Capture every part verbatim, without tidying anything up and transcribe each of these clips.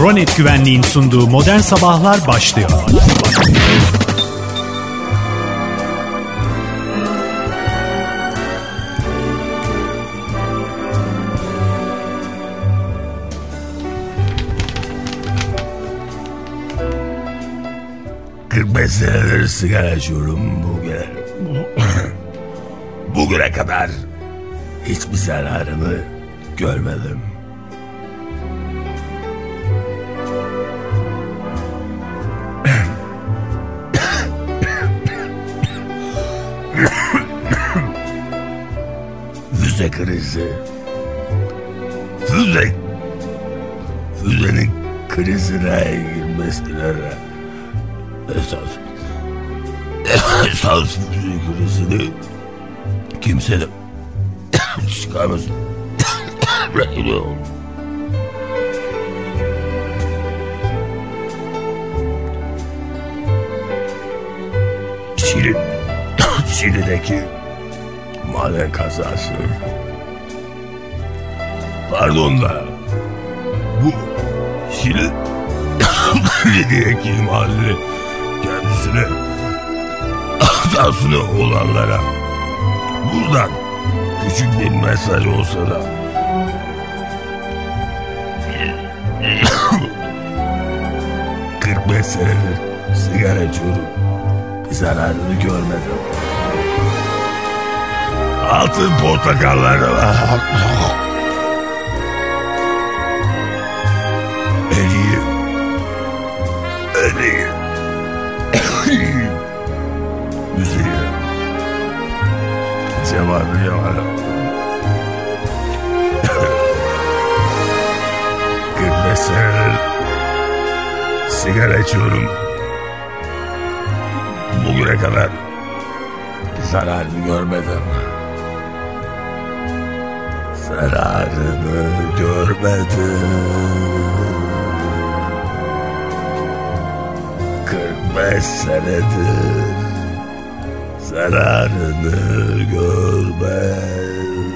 Kronet Güvenliğin sunduğu Modern Sabahlar başlıyor. kırk beş senedir sigara içiyorum bugüne. Bugüne kadar hiçbir zararını görmedim. Füze krizi. Füze. Füzenin krizine girmesine esas esas füze krizini kimse de çıkamaz. Şili, Şili'deki maden kazası. Pardon da bu Şili Şili'deki maden kendisine hatasını olanlara buradan küçük bir mesaj olsa da kırk beş senedir sigara içiyorum, bir zararını görmedim. Altın portakalları var. En iyi, en iyi, müziği, cevabı yalan. kırk beş senedir sigara içiyorum. Bugüne kadar zararını görmedim. Zararını görmedim. kırk beş senedir zararını görmedim.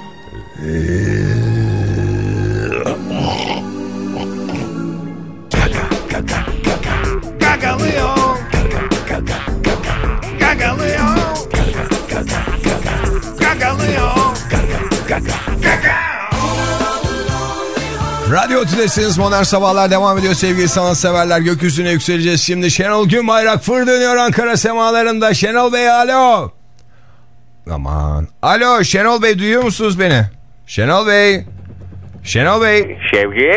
Gagalıyor. Gagalıyor. Gagalıyor. Radyo Tülesi'niz, Modern Sabahlar devam ediyor sevgili sanatseverler. Gökyüzüne yükseleceğiz şimdi. Şenol Günbayrak fır dönüyor Ankara semalarında. Şenol Bey alo. Aman. Alo Şenol Bey, duyuyor musunuz beni? Şenol Bey. Şenol Bey. Şevki.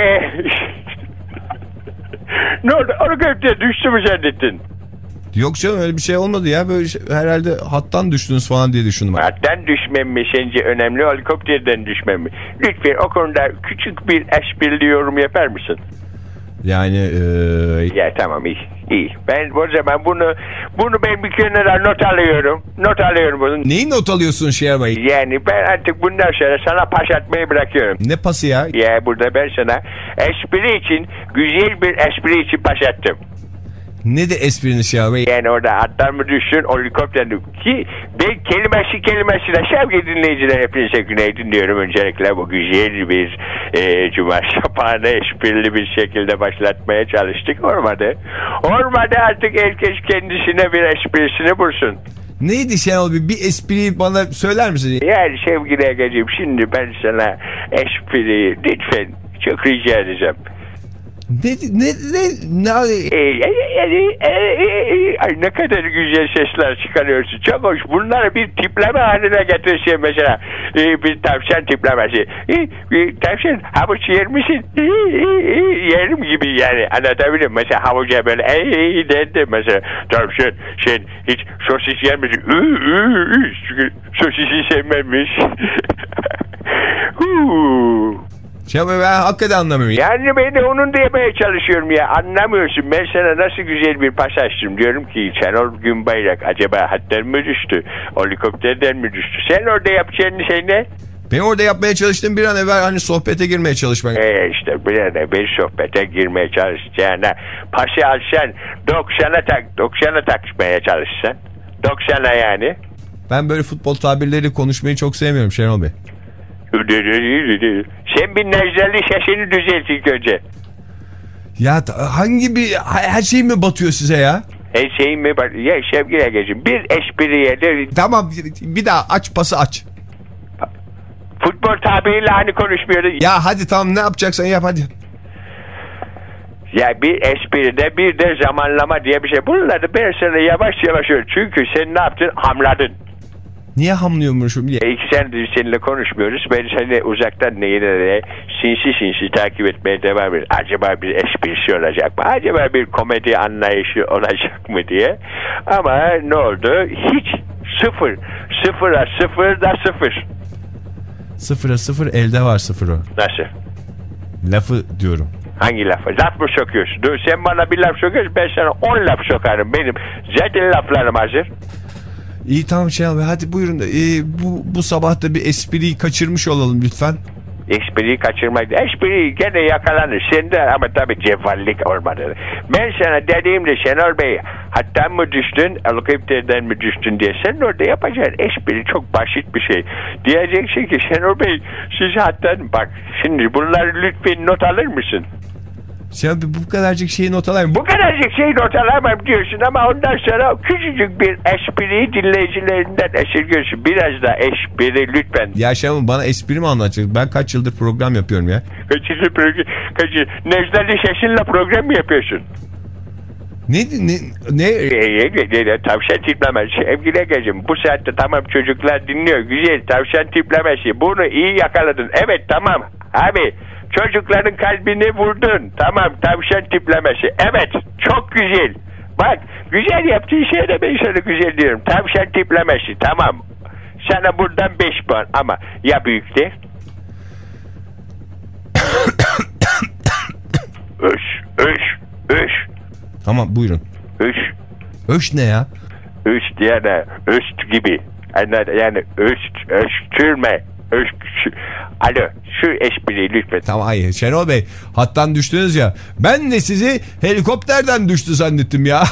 Ne oldu? Onu gökte düştü mü zannettin? Yok canım, öyle bir şey olmadı ya. Böyle şey, herhalde hattan düştünüz falan diye düşündüm. Hattan düşmem mi sence önemli, helikopterden düşmem mi? Lütfen o konuda küçük bir esprili yorum yapar mısın? Yani ee... Ya tamam, iyi iyi. Ben o zaman bunu bunu ben bir kenara not alıyorum. Not alıyorum bunu. Neyi not alıyorsun Şener Bey? Yani ben artık bundan sonra sana pas atmayı bırakıyorum. Ne pası ya? Ya burada ben sana espri için, güzel bir espri için pas attım. Ne de espriniz Şener Bey? Yani orada atlar mı düşsün, o helikopterden ki ben kelimesi kelimesine sevgili dinleyiciler hepinize günaydın diyorum. Öncelikle bu güzel bir e, cuma şapağını esprili bir şekilde başlatmaya çalıştık. Olmadı. Olmadı, artık herkes kendisine bir esprisini bulsun. Neydi Şenol Bey? Bir espriyi bana söyler misin? Yani sevgili Ege'ciğim, şimdi ben sana espriyi lütfen çok rica edeceğim. Ne ne ne ne Ay ne kadar güzel sesler çıkarıyorsun. Çok hoş. Bunları bir tipleme haline getirsen mesela. Ee, bir tavşan tiplemesi. Ee, tavşan havuç yer misin? Ee, yerim gibi yani. Anlatabilir miyim? Mesela havuca böyle ey derdi mesela. Tavşan sen hiç sosis yer misin? Çünkü sosisi sevmemiş. Ya ben hakikaten anlamıyorum. Yani ben de onun demeye çalışıyorum ya. Anlamıyorsun. Ben sana nasıl güzel bir pas açtım. Diyorum ki Şenol Günbayrak acaba hattan mı düştü? Helikopterden mi düştü? Sen orada yapacağın şey ne? Ben orada yapmaya çalıştım bir an evvel, hani sohbete girmeye çalışmak. Ee işte bir an evvel sohbete girmeye çalışacağına pası alsan doksana tak, doksana takmaya çalışsan. doksana yani. Ben böyle futbol tabirleri konuşmayı çok sevmiyorum Şenol Bey. Sen bir Necdet'li sesini düzelt ilk önce. Ya hangi bir her şey mi batıyor size ya? Her şeyin mi var? Ya sevgili Ege'ciğim bir espriye de... Tamam bir daha aç pası aç. Futbol tabiriyle hani konuşmuyordu. Ya hadi tamam ne yapacaksan yap hadi. Ya bir espride bir de zamanlama diye bir şey. Bunları ben sana yavaş yavaş öyle. Çünkü sen ne yaptın? Hamladın. Niye hamlıyormuşum? Ya iki senedir seninle konuşmuyoruz. Ben seni uzaktan neyine de sinsi sinsi takip etmeye devam ediyorum. Acaba bir esprisi olacak mı? Acaba bir komedi anlayışı olacak mı diye. Ama ne oldu? Hiç sıfır. Sıfıra sıfır da sıfır. Sıfıra sıfır elde var sıfır o. Nasıl? Lafı diyorum. Hangi lafı? Laf mı sokuyorsun? Dur sen bana bir laf sokuyorsun ben sana on laf sokarım. Benim zaten laflarım hazır. İyi tamam şey abi hadi buyurun. Ee, bu, bu sabah da bir espriyi kaçırmış olalım lütfen. Espriyi kaçırmak. Espriyi gene yakalanır. Sende ama tabii cevvallik olmadı. Ben sana dediğimde Şenol Bey hatta mı düştün, helikopterden mi düştün diye sen orada yapacağın espri çok basit bir şey. Diyeceksin ki Şenol Bey siz hatta bak şimdi bunları lütfen not alır mısın? Şey abi bu kadarcık şeyi not alayım. Bu kadarcık şeyi not alamam diyorsun ama ondan sonra küçücük bir espriyi dinleyicilerinden esirgiyorsun. Biraz da espri lütfen. Ya şey ama bana espri mi anlatacaksın? Ben kaç yıldır program yapıyorum ya. Kaç yıldır program? Kaç yıldır? Necdet'li Şaşın'la program mı yapıyorsun? Ne? Ne? ne? E, tavşan tiplemesi. Sevgili Ege'cim bu saatte tamam çocuklar dinliyor. Güzel tavşan tiplemesi. Bunu iyi yakaladın. Evet tamam. Abi çocukların kalbini vurdun. Tamam tavşan tiplemesi. Evet çok güzel. Bak güzel yaptığın şeye de ben sana güzel diyorum. Tavşan tiplemesi tamam. Sana buradan beş puan ama ya büyükte? Öş, öş, öş. Tamam buyurun. Öş. Öş ne ya? Öş diye ne? Öst gibi. Yani öst, östürme. Öst. Alo şu espriyi lütfen. Tamam hayır Şenol Bey hattan düştünüz ya. Ben de sizi helikopterden düştü zannettim ya.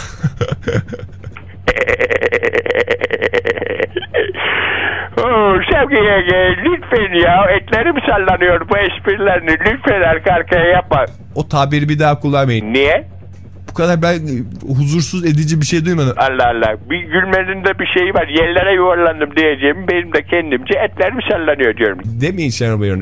Oo, sevgili Ege lütfen ya etlerim sallanıyor bu esprilerini lütfen arka arkaya yapma. O tabiri bir daha kullanmayın. Niye? Bu kadar ben huzursuz edici bir şey duymadım. Allah Allah bir gülmenin de bir şeyi var yerlere yuvarlandım diyeceğim benim de kendimce etlerim sallanıyor diyorum. Demeyin Şenol Bey onu.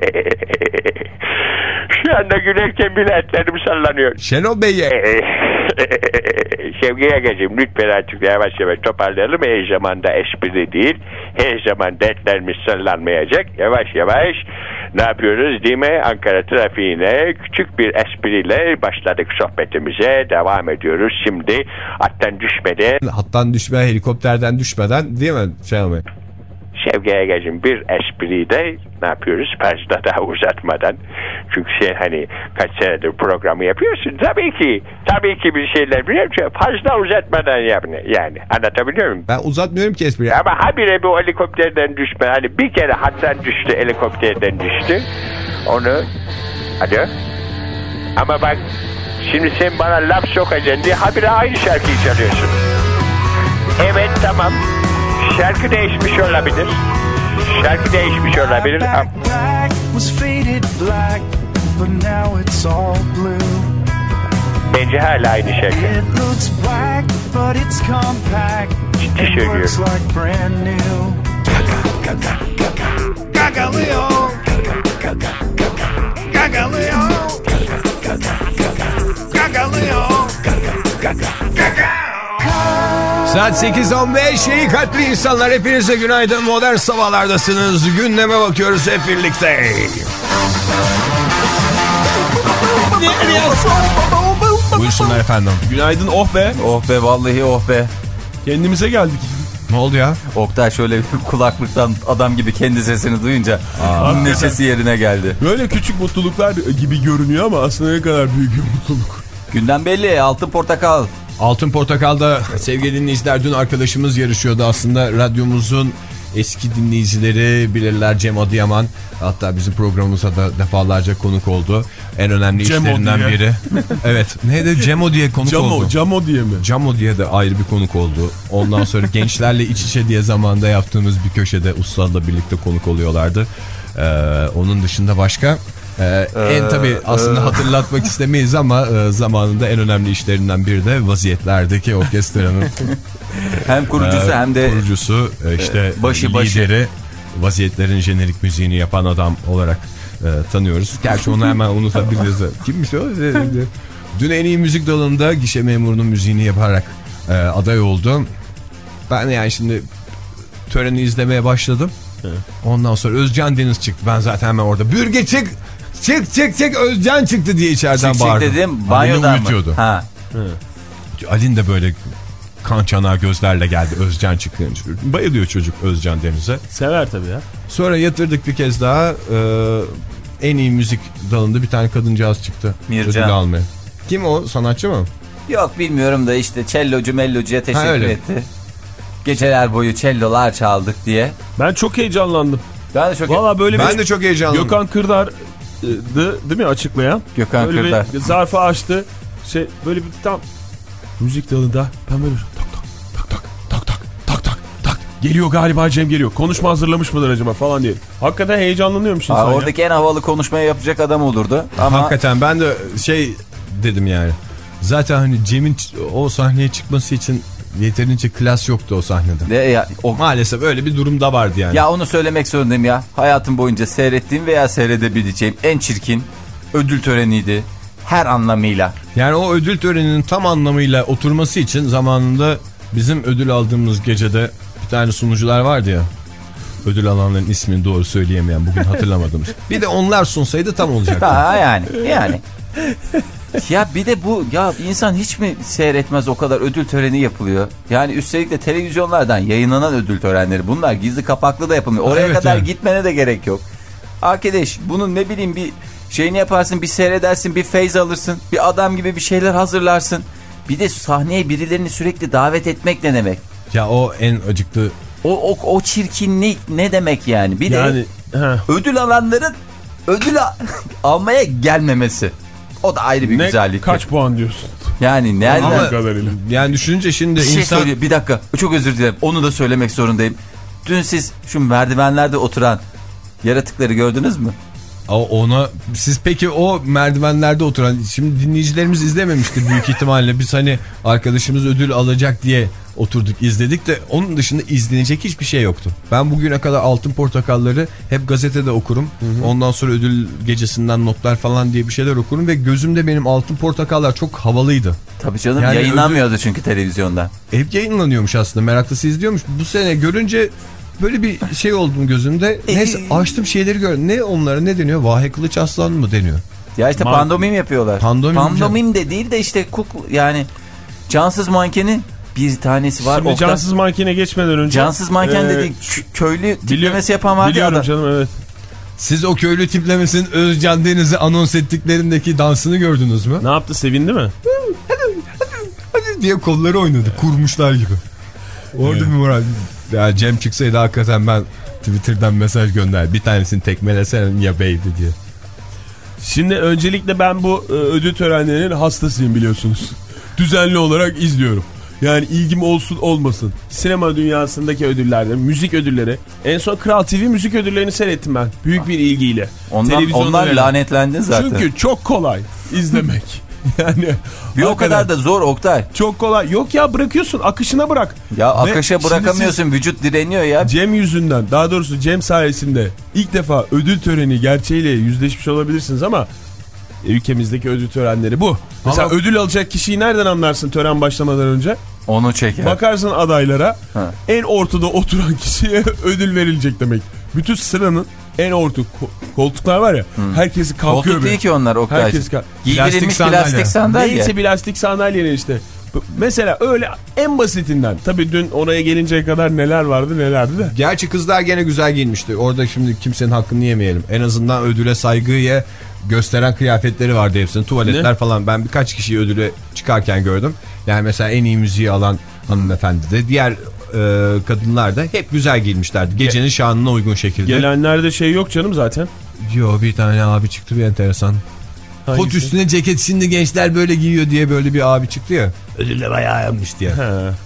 Şu anda gülerken bile etlerim sallanıyor. Şenol Bey'e. Sevgili Ege'ciğim lütfen artık yavaş yavaş toparlayalım. Her zaman da espri değil. Her zaman dertlerimiz sallanmayacak. Yavaş yavaş ne yapıyoruz değil mi? Ankara trafiğine küçük bir espriyle başladık sohbetimize. Devam ediyoruz. Şimdi hattan düşmeden. Hattan düşme helikopterden düşmeden değil mi Şenol Bey? Sevgili Ege'cim bir espriyi de ne yapıyoruz? Fazla daha uzatmadan. Çünkü sen hani kaç senedir programı yapıyorsun. Tabii ki tabii ki bir şeyler biliyorum. Fazla uzatmadan yap. Yani anlatabiliyor muyum? Ben uzatmıyorum ki espriyi. Ama habire bu helikopterden düşme. Hani bir kere hattan düştü helikopterden düştü. Onu hadi. Ama bak şimdi sen bana laf sokacaksın diye habire aynı şarkıyı çalıyorsun. Evet tamam. Şarkı değişmiş olabilir. Şarkı değişmiş olabilir. Bence hala aynı şarkı. Ciddi söylüyorum. Gagalıyor. Gagalıyor. Gagalıyor. Saat sekiz on beş iyi kalpli insanlar hepinize günaydın modern sabahlardasınız gündeme bakıyoruz hep birlikte. Buyursunlar efendim. Günaydın oh be. Oh be vallahi oh be. Kendimize geldik. Ne oldu ya? Oktay şöyle kulaklıktan adam gibi kendi sesini duyunca Aa, neşesi yerine geldi. Böyle küçük mutluluklar gibi görünüyor ama aslında ne kadar büyük bir mutluluk. Günden belli altın portakal. Altın Portakal'da sevgili dinleyiciler dün arkadaşımız yarışıyordu aslında radyomuzun eski dinleyicileri bilirler Cem Adıyaman hatta bizim programımıza da defalarca konuk oldu en önemli Cemo işlerinden diye. Biri evet neydi Cemo diye konuk Camo, oldu Camo diye mi? Camo diye de ayrı bir konuk oldu ondan sonra gençlerle iç içe diye zamanda yaptığımız bir köşede ustalarla birlikte konuk oluyorlardı ee, onun dışında başka Ee, en tabii aslında hatırlatmak istemeyiz ama e, zamanında en önemli işlerinden biri de Vaziyetlerdeki orkestranın hem kurucusu hem de kurucusu e, işte başı başı. lideri, Vaziyetlerin jenerik müziğini yapan adam olarak e, tanıyoruz. Gerçi onu hemen unutabiliriz. Kimmiş o? Dün en iyi müzik dalında gişe memurunun müziğini yaparak e, aday oldu. Ben yani şimdi töreni izlemeye başladım. Evet. Ondan sonra Özcan Deniz çıktı. Ben zaten hemen orada bürge çık çık çık çık Özcan çıktı diye içeriden çık bağırdım. Çık dedim banyodan mı? Ha. Ali'nin de böyle kan çanağı gözlerle geldi. Özcan çıktı. Bayılıyor çocuk Özcan Deniz'e. Sever tabii ya. Sonra yatırdık bir kez daha. Ee, en iyi müzik dalında bir tane kadıncağız çıktı. Mircan. Ödül almaya. Kim o? Sanatçı mı? Yok bilmiyorum da işte cellocu mellocuya teşekkür ha, etti. Geceler boyu cellolar çaldık diye. Ben çok heyecanlandım. Ben de çok Vallahi böyle ben bir de çok heyecanlandım. Gökhan Kırdar'dı değil mi açıklayan? Gökhan böyle Kırdar. Bir zarfı açtı. Şey böyle bir tam müzik dalında ben böyle tak tak tak tak tak tak tak tak tak geliyor galiba Cem geliyor. Konuşma hazırlamış mıdır acaba falan diye. Hakikaten heyecanlanıyormuş insan. Aa, oradaki ya. En havalı konuşmayı yapacak adam olurdu. Ama hakikaten ben de şey dedim yani. Zaten hani Cem'in o sahneye çıkması için yeterince klas yoktu o sahnede. De ya, o... Maalesef öyle bir durumda vardı yani. Ya onu söylemek zorundayım ya. Hayatım boyunca seyrettiğim veya seyredebileceğim en çirkin ödül töreniydi. Her anlamıyla. Yani o ödül töreninin tam anlamıyla oturması için zamanında bizim ödül aldığımız gecede bir tane sunucular vardı ya. Ödül alanların ismini doğru söyleyemeyen, bugün hatırlamadığımız. Bir de onlar sunsaydı tam olacaktı. Ha yani yani. Ya bir de bu ya insan hiç mi seyretmez, o kadar ödül töreni yapılıyor. Yani üstelik de televizyonlardan yayınlanan ödül törenleri, bunlar gizli kapaklı da yapılmıyor. Oraya evet, kadar yani. Gitmene de gerek yok. Arkadaş bunun ne bileyim bir şeyini yaparsın, bir seyredersin, bir feyz alırsın, bir adam gibi bir şeyler hazırlarsın. Bir de sahneye birilerini sürekli davet etmek ne demek? Ya o en acıklı. O, o, o çirkinlik ne demek yani? Bir yani, de heh. ödül alanların ödül almaya gelmemesi. O da ayrı bir ne, güzellik. Kaç puan diyorsun? Yani nereden? Ama, yani düşününce şimdi bir şey insan... söyleyeyim, bir dakika çok özür dilerim, onu da söylemek zorundayım. Dün siz şu merdivenlerde oturan yaratıkları gördünüz mü? Ona siz peki o merdivenlerde oturan, şimdi dinleyicilerimiz izlememiştir büyük ihtimalle, biz hani arkadaşımız ödül alacak diye oturduk izledik de onun dışında izlenecek hiçbir şey yoktu. Ben bugüne kadar Altın Portakalları hep gazetede okurum. Hı hı. Ondan sonra ödül gecesinden notlar falan diye bir şeyler okurum ve gözümde benim Altın Portakallar çok havalıydı. Tabii canım, yani yayınlanmıyordu ödül... çünkü televizyonda. Hep yayınlanıyormuş aslında, meraklısı izliyormuş. Bu sene görünce böyle bir şey oldum gözümde. Neyse açtım şeyleri gördüm. Ne onlara ne deniyor? Vahe Kılıç Aslan mı deniyor? Ya işte Man- pandomim yapıyorlar. Pandomim, pandomim de değil de işte kuk, yani cansız mankenin bir tanesi var. Şimdi Okta, cansız mankene geçmeden önce. Cansız manken ee, dedik, köylü tiplemesi yapan var ya. Biliyorum canım, evet. Siz o köylü tiplemesinin Özcan Deniz'i anons ettiklerindeki dansını gördünüz mü? Ne yaptı, sevindi mi? Hadi hadi hadi diye kolları oynadı, kurmuşlar gibi. Orada bir moral. Ya Cem çıksaydı hakikaten ben Twitter'dan mesaj gönderdim. Bir tanesini tekmelesene ya beydi diye. Şimdi öncelikle ben bu e, ödül törenlerinin hastasıyım biliyorsunuz. Düzenli olarak izliyorum. Yani ilgim olsun olmasın. Sinema dünyasındaki ödüllerde, müzik ödülleri. En son Kral T V müzik ödüllerini seyrettim ben. Büyük bir ilgiyle. Ondan, onlar lanetlendi zaten. Çünkü çok kolay izlemek. Yani bir o kadar da zor Oktay. Çok kolay. Yok ya, bırakıyorsun, akışına bırak. Ya akışa bırakamıyorsun, vücut direniyor ya. Cem yüzünden, daha doğrusu Cem sayesinde ilk defa ödül töreni gerçeğiyle yüzleşmiş olabilirsiniz ama ülkemizdeki ödül törenleri bu. Mesela ama ödül alacak kişiyi nereden anlarsın tören başlamadan önce? Onu çeker. Bakarsın adaylara, ha. En ortada oturan kişiye ödül verilecek demek. Bütün sıranın en orta koltuklar var ya, hmm. herkesi kalkıyor. Koltuk değil ki onlar Oktay. Herkes kalk. Giydirilmiş plastik sandalye. Neyse plastik sandalyeler işte. Mesela öyle en basitinden. Tabii dün oraya gelinceye kadar neler vardı nelerdi de. Gerçi kızlar gene güzel giyinmişti. Orada şimdi kimsenin hakkını yemeyelim. En azından ödüle saygıyı gösteren kıyafetleri vardı hepsinin. Tuvaletler ne? Falan. Ben birkaç kişiyi ödüle çıkarken gördüm. Yani mesela en iyi müziği alan hanımefendi de, diğer e, kadınlar da hep güzel giyinmişlerdi. Gecenin şanına uygun şekilde. Gelenlerde şey yok canım zaten. Yo, bir tane abi çıktı bir enteresan. Hangisi? Kot üstüne ceket, şimdi gençler böyle giyiyor diye böyle bir abi çıktı ya. Ödülle bayağı yanmış diye. He.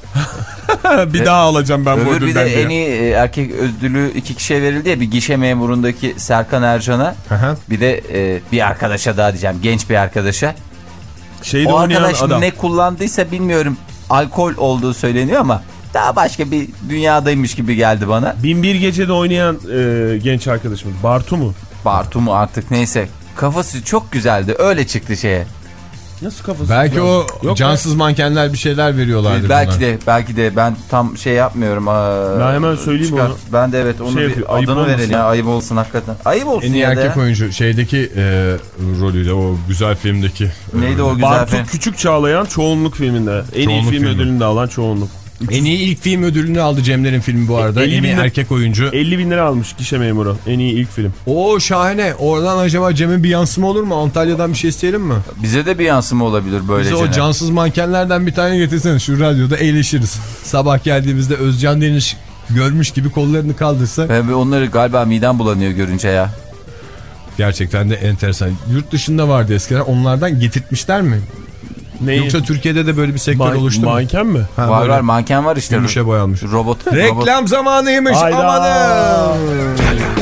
Bir daha alacağım ben bu Öbür bir ödülden de diye. en iyi e, erkek ödülü iki kişiye verildi ya, bir gişe memurundaki Serkan Ercan'a, bir de e, bir arkadaşa daha diyeceğim, genç bir arkadaşa. Şeyde O oynayan arkadaş adam. ne kullandıysa bilmiyorum, alkol olduğu söyleniyor ama daha başka bir dünyadaymış gibi geldi bana. Bin bir Gece'de oynayan e, genç arkadaşımız Bartu mu? Bartu mu artık, neyse, kafası çok güzeldi, öyle çıktı şeye. Nasıl kafası? Belki ya? o Yok cansız mankenler bir şeyler veriyorlardır. Belki bunlar. de belki de ben tam şey yapmıyorum. Aa, Ben hemen söyleyeyim çıkar. onu. Ben de evet onu Şey bir yapıyor, ayıp adını olmasın. verelim ya, ayıp olsun hakikaten. Ayıp olsun En iyi ya da erkek ya. oyuncu şeydeki e, rolüyle, o güzel filmdeki. Neydi o güzel Bartu film? Küçük Çağlayan Çoğunluk filminde. En iyi Çoğunluk film filmi. ödülünü de alan Çoğunluk. En iyi ilk film ödülünü aldı Cemler'in filmi bu arada. elli En iyi bin lira- erkek oyuncu. elli bin lira almış gişe memuru. En iyi ilk film. Oo şahane. Oradan acaba Cem'in bir yansıma olur mu? Antalya'dan bir şey isteyelim mi? Bize de bir yansıma olabilir böylece. Bize o cansız mankenlerden bir tane getirsene. Şu radyoda eğleşiriz. Sabah geldiğimizde Özcan Deniz görmüş gibi kollarını kaldırsa. Ben onları galiba midem bulanıyor görünce ya. Gerçekten de enteresan. Yurt dışında vardı eskiden. Onlardan getirtmişler mi? Neyi? Yoksa Türkiye'de de böyle bir sektör Man- oluştu mu? Manken mi? Ha, var böyle var manken var işte. gümüşe boyanmış. Robot. robot. Reklam zamanıymış. Hayda. Amanın.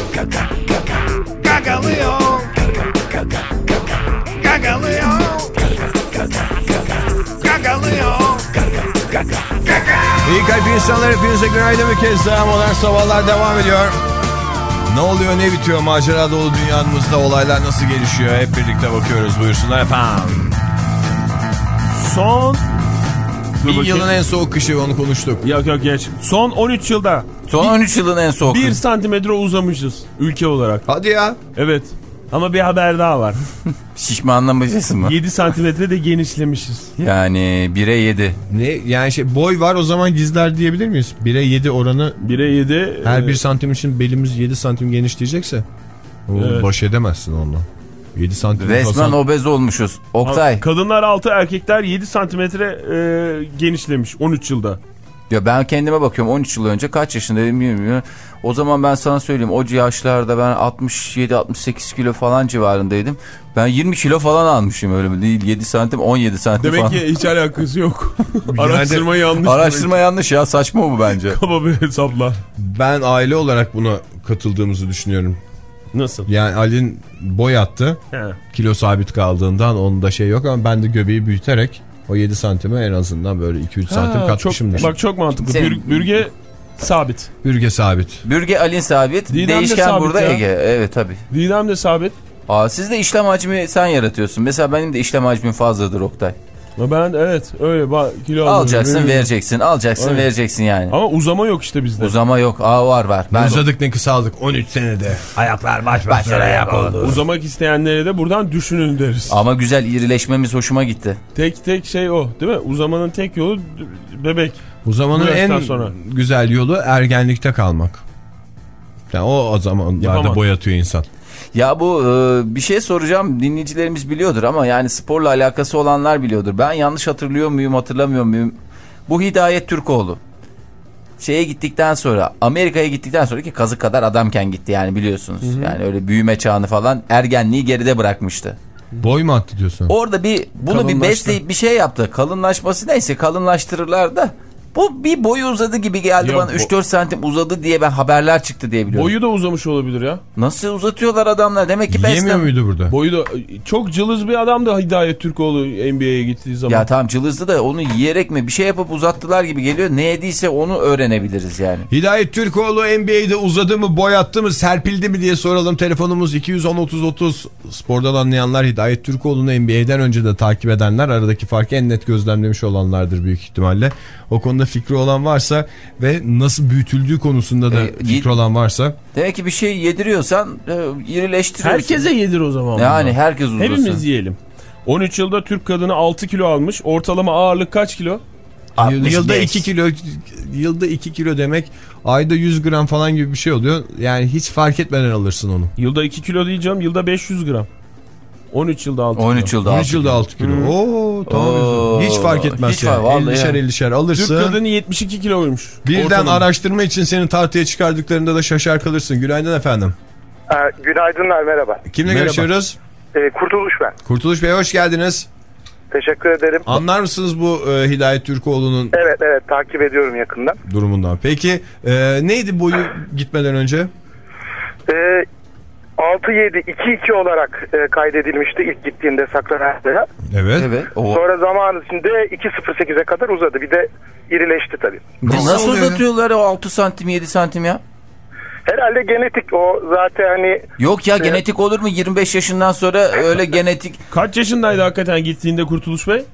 Gagalıyor. Gagalıyor. Gagalıyor. İyi kalp insanlar, hepinize günaydın bir kez daha. Modern Sabahlar devam ediyor. Ne oluyor, ne bitiyor, macera dolu dünyamızda olaylar nasıl gelişiyor, hep birlikte bakıyoruz. Buyursunlar efendim. Son... Dur Bir bakayım. yılın en soğuk kışı, onu konuştuk. Yok yok geç. Son on üç yılda Son on üç yılın en soğuk. bir santimetre uzamışız ülke olarak. Hadi ya. Evet. Ama bir haber daha var. Şişmanlamışız mı? yedi santimetre de genişlemişiz. Yani bire yedi. Ne yani, şey, boy var, o zaman gizler diyebilir miyiz? bire yedi oranı, bire yedi. her e, bir santim için belimiz yedi santim genişleyecekse o, Evet. baş edemezsin onunla. yedi santim Resmen uzasan- obez olmuşuz. Oktay. Kadınlar altı, erkekler yedi santimetre e, genişlemiş on üç yılda. Ya ben kendime bakıyorum, on üç yıl önce kaç yaşındaydım bilmiyorum. O zaman ben sana söyleyeyim, o yaşlarda ben altmış yedi altmış sekiz kilo falan civarındaydım. Ben yirmi kilo falan almışım, öyle mi değil, yedi santim on yedi santim Demek falan. ki hiç alakası yok. Araştırma yanlış. Araştırma yanlış ya, saçma bu bence. Kaba bir hesaplar. Ben aile olarak buna katıldığımızı düşünüyorum. Nasıl? Yani Ali'nin boy attı. He. Kilo sabit kaldığından onun da şey yok, ama ben de göbeği büyüterek o yedi santime en azından böyle iki üç santim Ha, katmışımdır. çok, bak çok mantıklı. Senin- Bür, bürge sabit. Bürge sabit. Bürge Alin sabit, Didem de değişken sabit burada ya. Ege. Evet tabii. Didem de sabit. Aa, siz de işlem hacmi sen yaratıyorsun. Mesela benim de işlem hacmim fazladır Oktay. Ama ben evet öyle bak, kilo Alacaksın alıyorum. vereceksin, alacaksın Aynen. vereceksin yani. Ama uzama yok işte bizde. Uzama yok. Aa var var. Ne Ben uzadık ne kısaldık on üç senede. Ayaklar baş başa ayak oldu. Uzamak isteyenlere de buradan düşünün deriz. Ama güzel irileşmemiz hoşuma gitti. Tek tek şey o değil mi? Uzamanın tek yolu d- bebek. Uzamanın Bu yaştan en sonra. güzel yolu ergenlikte kalmak. Yani o, o zamanlarda Yapamam. boy atıyor insan. Ya bu e, bir şey soracağım, dinleyicilerimiz biliyordur ama yani sporla alakası olanlar biliyordur. Ben yanlış hatırlıyor muyum, hatırlamıyor muyum? Bu Hidayet Türkoğlu şeye gittikten sonra, Amerika'ya gittikten sonra, ki kazık kadar adamken gitti yani, biliyorsunuz. Hı hı. Yani öyle büyüme çağını falan, ergenliği geride bırakmıştı. Boy mu attı diyorsun? Orada bir bunu bir besleyip bir şey yaptı. Kalınlaşması neyse, kalınlaştırırlar da bu bir boyu uzadı gibi geldi Ya bana. üç dört santim uzadı diye ben haberler çıktı diye biliyorum. Boyu da uzamış olabilir ya. Nasıl uzatıyorlar adamlar? Demek ki Yiyemiyor beslen... muydu burada? Boyu da çok cılız bir adam da Hidayet Türkoğlu N B A'ye gittiği zaman. Ya tamam cılızdı da onu yiyerek mi bir şey yapıp uzattılar gibi geliyor. Ne yediyse onu öğrenebiliriz yani. Hidayet Türkoğlu N B A'de uzadı mı, boy attı mı, serpildi mi diye soralım. Telefonumuz iki yüz on otuz otuz. Spordan anlayanlar, Hidayet Türkoğlu'nu N B A'den önce de takip edenler, aradaki farkı en net gözlemlemiş olanlardır büyük ihtimalle. O konuda fikri olan varsa ve nasıl büyütüldüğü konusunda da E, fikri olan varsa. Demek ki bir şey yediriyorsan e, irileştiriyorsun. Herkese yedir o zaman. Yani bunlar. herkes uzasın. Hepimiz yiyelim. on üç yılda Türk kadını altı kilo almış. Ortalama ağırlık kaç kilo? altmış beş. Yılda iki kilo, yılda iki kilo demek ayda yüz gram falan gibi bir şey oluyor. Yani hiç fark etmeden alırsın onu. Yılda iki kilo diyeceğim. Yılda beş yüz gram. on üç yılda altı on kilo. üç yılda on altı üç yılda altı kilo. Hmm. Oo, tamam. Oo, hiç fark etmez hiç yani. var, vallahi ellişer ya. ellişer Türk alırsın. kadını yetmiş iki kiloymuş. Birden Ortalama. araştırma için seni tartıya çıkardıklarında da şaşar kalırsın. Günaydın efendim. Ee, günaydınlar, merhaba. Kimle Merhaba. görüşüyoruz? Ee, Kurtuluş ben. Kurtuluş Bey, hoş geldiniz. Teşekkür ederim. Anlar mısınız bu e, Hidayet Türkoğlu'nun Evet evet takip ediyorum yakından. durumundan? Peki e, neydi boyu gitmeden önce? Ee, altı yedi iki iki olarak e, kaydedilmişti ilk gittiğinde Sacramento'ya. Evet. Evet. O. Sonra zaman içinde iki sıfır sekize kadar uzadı. Bir de irileşti tabii. Nasıl, Nasıl oluyor uzatıyorlar o altı santim yedi santim ya? Herhalde genetik o zaten hani. Yok ya genetik olur mu? yirmi beş yaşından sonra öyle genetik. Kaç yaşındaydı hakikaten gittiğinde Kurtuluş Bey?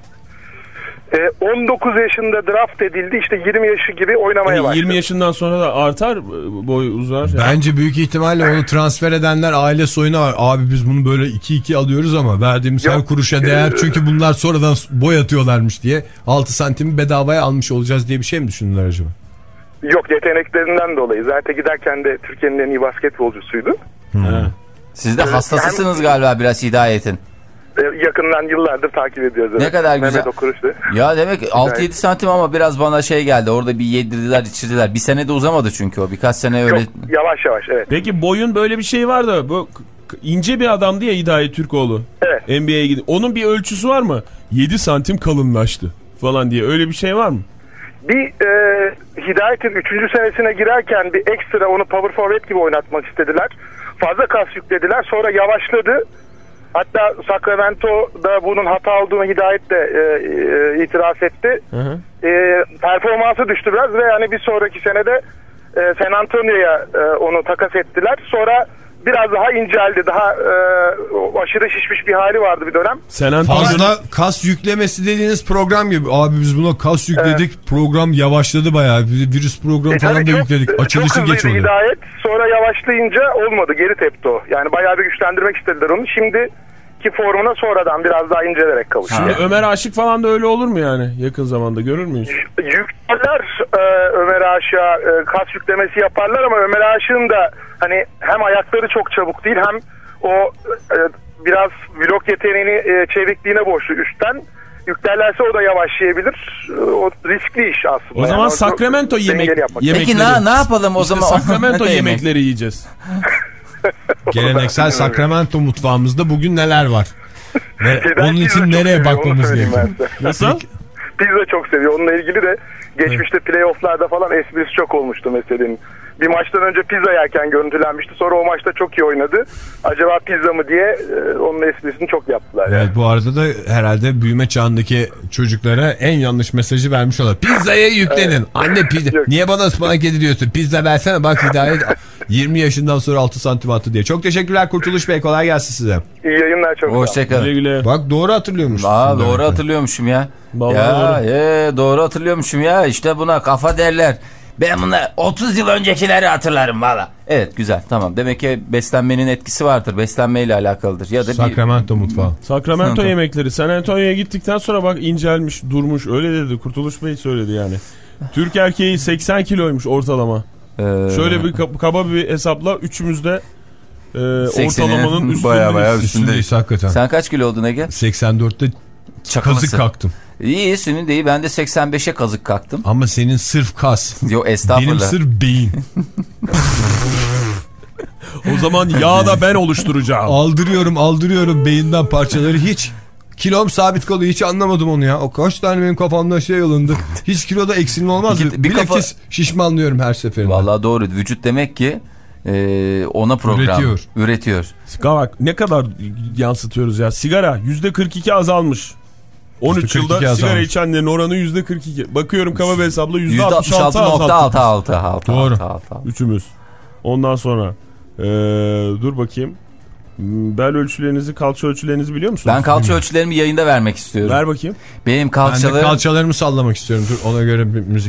on dokuz yaşında draft edildi, işte yirmi yaşı gibi oynamaya Yani başladı. yirmi yaşından sonra da artar, boy uzar. Bence büyük ihtimalle onu transfer edenler aile soyuna var. Abi biz bunu böyle iki iki alıyoruz ama verdiğimiz her kuruşa değer çünkü bunlar sonradan boy atıyorlarmış diye altı santimi bedavaya almış olacağız diye bir şey mi düşündüler acaba? Yok, yeteneklerinden dolayı. Zaten giderken de Türkiye'nin en iyi basketbolcusuydu. Hmm. Siz de hastasısınız galiba biraz Hidayet'in. Yakından yıllardır takip ediyoruz. Ne kadar güzel. Mehmet Okuruş'tu. Ya demek altı yedi santim ama biraz bana şey geldi. Orada bir yedirdiler içirdiler. Bir sene de uzamadı çünkü o. Birkaç sene öyle. Yok, yavaş yavaş evet. Peki boyun böyle bir şey var da bu ince bir adamdı ya Hidayet Türkoğlu. Evet. N B A'ye gidiyor. Onun bir ölçüsü var mı? yedi santim kalınlaştı falan diye öyle bir şey var mı? Bir e, Hidayet'in üçüncü senesine girerken bir ekstra onu power forward gibi oynatmak istediler. Fazla kas yüklediler. Sonra yavaşladı. Hatta Sacramento'da bunun hata olduğunu Hidayet de e, e, itiraf etti. Hı hı. E, performansı düştü biraz ve yani bir sonraki senede e, San Antonio'ya e, onu takas ettiler. Sonra biraz daha inceldi. Daha e, aşırı şişmiş bir hali vardı bir dönem. San Antonio'nun Fazla kas yüklemesi dediğiniz program gibi. Abi biz buna kas yükledik. Program yavaşladı bayağı. Virüs programı E, falan tabii da çok- yükledik. Açılışı çok geç hızlıydı oluyor. Hidayet. Sonra yavaşlayınca olmadı. Geri tepti o. Yani bayağı bir güçlendirmek istediler onu. Şimdiki formuna sonradan biraz daha incelerek kavuştu. Şimdi Ömer Aşık falan da öyle olur mu yani yakın zamanda görür müyüz? Yüklerler e, Ömer Aşık'a e, kas yüklemesi yaparlar ama Ömer Aşık'ın da hani hem ayakları çok çabuk değil hem o e, biraz blok yeteneğini e, çevikliğine borçlu üstten. Yüklerlerse o da yavaşlayabilir. E, o riskli iş aslında. O zaman yani Sacramento dengeli yemek, yapmak. yemekleri. Peki ne, ne yapalım o İşte zaman? Sacramento Ne yemek? yemekleri yiyeceğiz. Geleneksel Sacramento mutfağımızda bugün neler var? Ve Ben onun pizza için çok nereye seviyorum, onu bakmamız söyleyeyim gerekiyor? ben size. Nasıl? Pizza çok seviyor. Onunla ilgili de geçmişte playofflarda falan esprisi çok olmuştu meselenin. Bir maçtan önce pizza yerken görüntülenmişti. Sonra o maçta çok iyi oynadı. Acaba pizza mı diye e, onun esprisini çok yaptılar. Yani. Evet, bu arada da herhalde büyüme çağındaki çocuklara en yanlış mesajı vermiş olabilir. Pizzaya yüklenin. Anne pizza. Yok. Niye bana ıspanak yediriyorsun? Pizza versene bak Hidayet yirmi yaşından sonra altı santim attı diye. Çok teşekkürler Kurtuluş Bey. Kolay gelsin size. İyi yayınlar, çok sağ olun. Hoşçakalın. Güle güle. Bak doğru hatırlıyormuş. Aa, doğru hatırlıyormuşum ya. Vallahi ya doğru. e, doğru hatırlıyormuşum ya. İşte buna kafa derler. Ben bunu otuz yıl öncekileri hatırlarım valla. Evet güzel tamam. Demek ki beslenmenin etkisi vardır. Beslenmeyle alakalıdır. Ya da bir... Sacramento mutfağı. Sacramento Hı. yemekleri. San Antonio'ya gittikten sonra bak incelmiş, durmuş. Öyle dedi. Kurtuluş Bey söyledi yani. Türk erkeği seksen kiloymuş ortalama. Ee, Şöyle bir kaba, kaba bir hesapla üçümüz de e, sekseni ortalamanın üstündeyiz. bayağı bayağı üstündeyiz. Üstündeyiz hakikaten. Sen kaç kilo oldun Ege? seksen dörtte Çakılısın. kazık kalktım. İyi senin de iyi. Ben de seksen beşe kazık kalktım. Ama senin sırf kas. Yo estağfurullah. Benim sırf beyin. O zaman yağı da ben oluşturacağım. Aldırıyorum aldırıyorum beyinden parçaları hiç. Kilom sabit kalıyor, hiç anlamadım onu ya. O kaç tane benim kafamda şey alındı. Hiç kiloda eksilme olmaz. Bir- Bir, bir bir kafa- şişmanlıyorum her seferinde. Vallahi doğru. Vücut demek ki e, ona program. Üretiyor. Üretiyor. Bak ne kadar yansıtıyoruz ya. Sigara yüzde kırk iki azalmış. on üç yüzde kırk iki yılda sigara azalmış. içenlerin oranı yüzde kırk iki. Bakıyorum kaba bir hesapla yüzde yüzde altmış altmış altı altı nokta altı azalttık. altı. Doğru. Üçümüz. Ondan sonra ee, dur bakayım. Hmm, Bel ölçülerinizi, kalça ölçülerinizi biliyor musunuz? Ben kalça ölçülerimi yayında vermek istiyorum. Ver bakayım. Benim Ben de kalçalarım, kalçalarımı sallamak istiyorum. Dur ona göre bir müzik.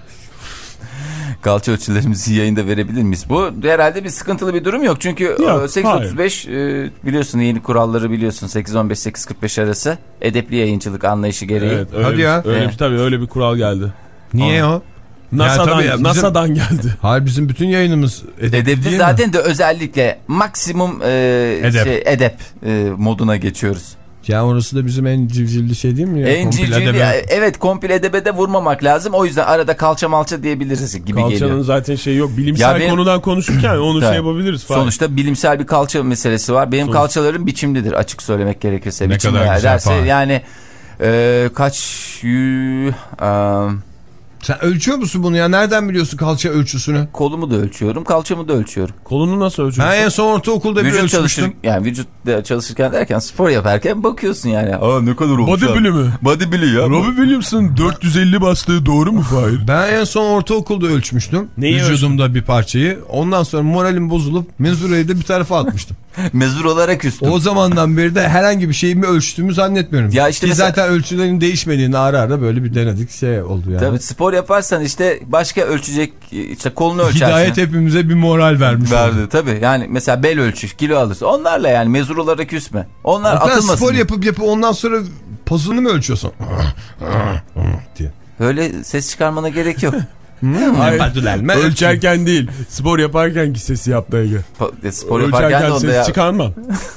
kalça ölçülerimizi yayında verebilir miyiz? Bu herhalde bir sıkıntılı bir durum yok. Çünkü Yok, sekiz otuz beş e, biliyorsun yeni kuralları biliyorsun. sekiz on beş sekiz kırk beş arası edepli yayıncılık anlayışı gereği. Evet, öyle Hadi bir, ya. Öyle Evet. bir, tabii öyle bir kural geldi. Niye o? NASA'dan, tabii ya, bizim- NASA'dan geldi. Hayır bizim bütün yayınımız edepli, Edepli değil zaten mi? de özellikle maksimum e, Edep. Şey, edep e, moduna geçiyoruz. Ya orası da bizim en civcivli şey değil mi ya? En Komple civcivli, edebe. evet komple edebe de vurmamak lazım. O yüzden arada kalça malça diyebiliriz gibi Kalçanın geliyor. zaten şeyi yok. Bilimsel Ya benim- konudan konuşurken onu Tabii. şey yapabiliriz falan. Sonuçta bilimsel bir kalça meselesi var. Benim Sonuç- kalçalarım biçimlidir açık söylemek gerekirse. Ne Biçimli kadar güzel ederse falan. yani Ee, kaç yüz... Um, Sen ölçüyor musun bunu ya? Nereden biliyorsun kalça ölçüsünü? Kolumu da ölçüyorum, kalçamı da ölçüyorum. Kolunu nasıl ölçüyorsun? Ben en son ortaokulda bir vücut ölçmüştüm. çalışır, yani vücut çalışırken derken spor yaparken bakıyorsun yani. Aa ne kadar olmuş. Body bili mi? Body bili ya. Robbie Williams'ın dört yüz elli bastığı doğru mu Fahir? Ben en son ortaokulda ölçmüştüm. Neyi Vücudumda ölçtün? Bir parçayı. Ondan sonra moralim bozulup mezurayı da bir tarafa atmıştım. Mezur olarak küstüm. O zamandan beri de herhangi bir şeyimi ölçtüğümü zannetmiyorum. Ya işte Ki mesela... zaten ölçülerin değişmediğini ara ara böyle bir denedik şey oldu yani. Tabii spor yaparsan işte başka ölçecek, işte kolunu ölçersin. Hidayet hepimize bir moral vermiş. Verdi oldu. tabii. Yani mesela bel ölçü, kilo alırsın. Onlarla yani mezur olarak küsme. Onlar Hatta atılmasın. spor yapıp yapıp ondan sonra pozunu mu ölçüyorsun? diye. Öyle ses çıkarmana gerek yok. Hayır, ölçerken değil, spor yaparken ki sesi yaptı Ege. Spor yaparken ölçerken de onda ses ya. çıkarmam.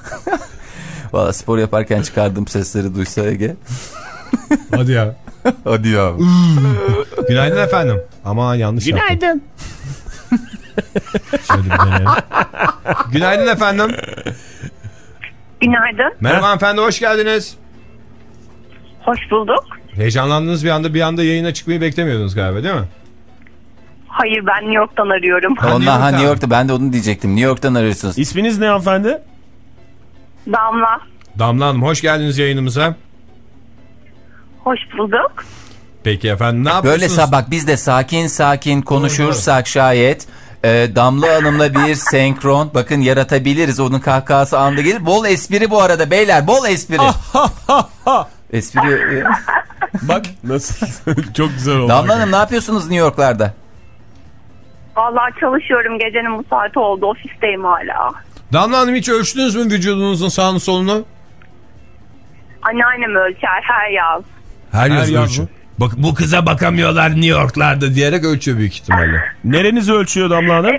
Valla spor yaparken çıkardığım sesleri duysa Ege. Hadi ya. Hadi ya. Günaydın efendim. Ama yanlış yaptım. Günaydın. Şöyle bir deneyelim. Günaydın efendim. Günaydın. Merhaba hanımefendi, hoş geldiniz. Hoş bulduk. Heyecanlandınız bir anda, bir anda yayına çıkmayı beklemiyordunuz galiba, değil mi? Hayır, ben New York'tan arıyorum. Ha, Ondan ha New York'ta, ben de onu diyecektim. New York'tan arıyorsunuz. İsminiz ne hanımefendi? Damla. Damla Hanım, hoş geldiniz yayınımıza. Hoş bulduk. Peki efendim, ne yapıyorsunuz? Böyle bak biz de sakin sakin konuşursak şayet e, Damla Hanım'la bir senkron bakın yaratabiliriz. Onun kahkahası anında gelir. Bol espri bu arada beyler, bol espri. Espri. Bak nasıl çok güzel oldu. Damla Hanım ne yapıyorsunuz New York'larda? Vallahi çalışıyorum, gecenin bu saati oldu, ofisteyim hala. Damla Hanım, hiç ölçtünüz mü vücudunuzun sağını solunu? Anneannem ölçer her yaz. Her, Her yaz, yaz ölçüyor. Bak, bu kıza bakamıyorlar New York'larda diyerek ölçüyor büyük ihtimalle. Nerenizi ölçüyor Damla Hanım?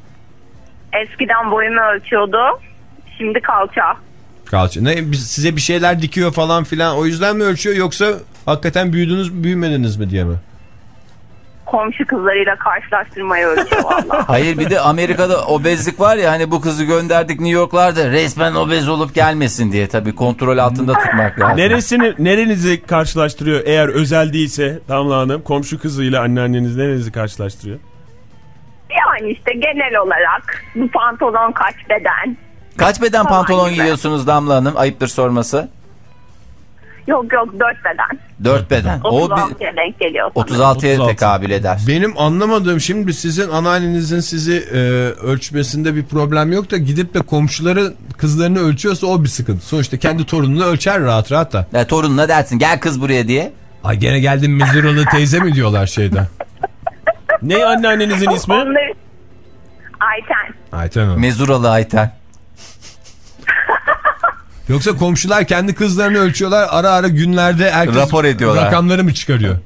Eskiden boyumu ölçüyordu. Şimdi kalça. Kalça. Ne, size bir şeyler dikiyor falan filan, o yüzden mi ölçüyor, yoksa hakikaten büyüdünüz büyümediniz mi diye mi? Komşu kızlarıyla karşılaştırmayı ölçüyor vallahi. Hayır, bir de Amerika'da obezlik var ya, hani bu kızı gönderdik New York'larda resmen obez olup gelmesin diye tabii kontrol altında tutmak lazım. Neresini, nerenizi karşılaştırıyor eğer özel değilse Damla Hanım? Komşu kızıyla anneanneniz nerenizi karşılaştırıyor? Yani işte genel olarak bu pantolon kaç beden? Kaç beden Falan pantolon gibi. giyiyorsunuz Damla Hanım? Ayıptır sorması. Yok yok, dört beden. Dört beden. O otuz bir, altıya denk geliyor. otuz altıya otuz altı. tekabül eder. Benim anlamadığım, şimdi sizin anneannenizin sizi e, ölçmesinde bir problem yok da gidip de komşuları kızlarını ölçüyorsa o bir sıkıntı. Sonuçta kendi torununu ölçer rahat rahat da. Ya torununa dersin gel kız buraya diye. Ay gene geldin Mizuralı teyze mi diyorlar şeyde. Ne anneannenizin ismi? Onları... Ayten. Ayten Hanım. Mezuralı Ayten. Yoksa komşular kendi kızlarını ölçüyorlar, ara ara günlerde herkes rapor ediyorlar. Rakamları mı çıkarıyor?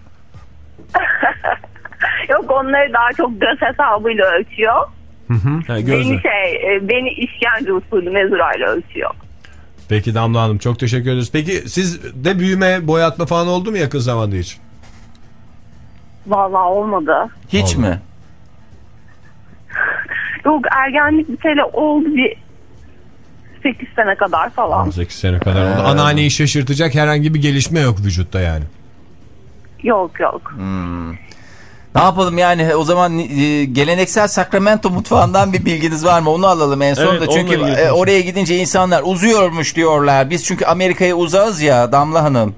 Yok, onları daha çok göz hesabıyla ölçüyor. Hı hı. Ha, Beni şey, e, beni işkence usulü mezurayla ölçüyor. Peki Damla Hanım, çok teşekkür ederiz. Peki siz de büyüme, boyatma falan oldu mu yakın zamanda hiç? Vallahi olmadı. Hiç Oldu. mi? Yok, ergenlik biteli oldu bir sekiz sene kadar falan. on sekiz sene kadar oldu. Anneanneyi şaşırtacak herhangi bir gelişme yok vücutta yani. Yok yok. Hmm. Ne yapalım yani, o zaman e, geleneksel Sacramento mutfağından bir bilginiz var mı? Onu alalım en sonunda. Evet, çünkü e, oraya gidince insanlar uzuyormuş diyorlar. Biz çünkü Amerika'ya uzağız ya Damla Hanım.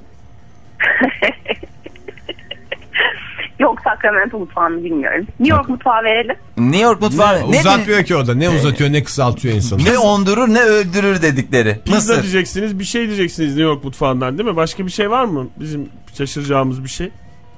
Yok, Sacramento mutfağını bilmiyorum. New York mutfağı verelim. New York mutfağı Ne, ne, uzatmıyor ki o da. Ne uzatıyor ne kısaltıyor insanı. ne ondurur ne öldürür dedikleri. Pizza Mısır. diyeceksiniz, bir şey diyeceksiniz New York mutfağından, değil mi? Başka bir şey var mı? Bizim şaşıracağımız bir şey.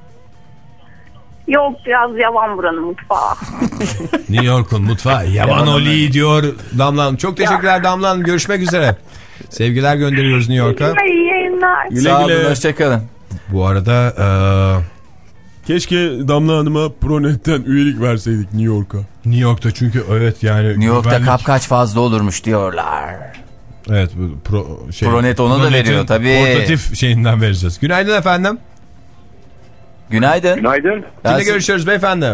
Yok, biraz yavan buranın mutfağı. New York'un mutfağı yavan oli diyor Damla Hanım. Çok teşekkürler Damla Hanım. Görüşmek üzere. Sevgiler gönderiyoruz New York'a. İyi yayınlar. Güle Sağ güle. olun, hoşçakalın. Bu arada ee, Keşke Damla Hanım'a Pronet'ten üyelik verseydik New York'a. New York'ta çünkü evet yani. New York'ta güvenlik... kapkaç fazla olurmuş diyorlar. Evet, bu pro, şey, Pronet onu da Pronet'in veriyor tabii. Portatif şeyinden vereceğiz. Günaydın efendim. Günaydın. Günaydın. Kimle görüşüyoruz beyefendi?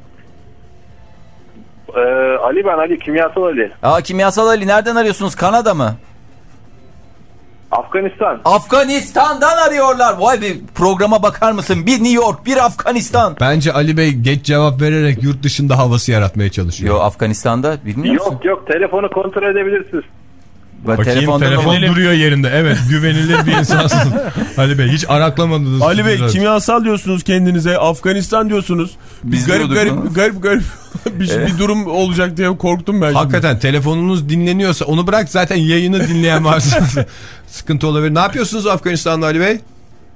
Ee, Ali ben Ali, kimyasal Ali. Aa, Kimyasal Ali, nereden arıyorsunuz? Kanada mı? Afganistan. Afganistan'dan arıyorlar. Vay be, programa bakar mısın? Bir New York, bir Afganistan. Bence Ali Bey geç cevap vererek yurt dışında havası yaratmaya çalışıyor. Yo, Afganistan'da bilmiyor musun? Yok yok, telefonu kontrol edebilirsiniz. Bakayım, telefon duruyor yerinde. Evet, güvenilir bir insansın. Ali Bey hiç araklamadınız. Ali Bey kimyasal diyorsunuz kendinize, Afganistan diyorsunuz. Biz garip garip, garip garip garip bir, evet. bir durum olacak diye korktum ben. Hakikaten şimdi. Telefonunuz dinleniyorsa onu bırak, zaten yayını dinleyen varsa sıkıntı olabilir. Ne yapıyorsunuz Afganistan'da Ali Bey?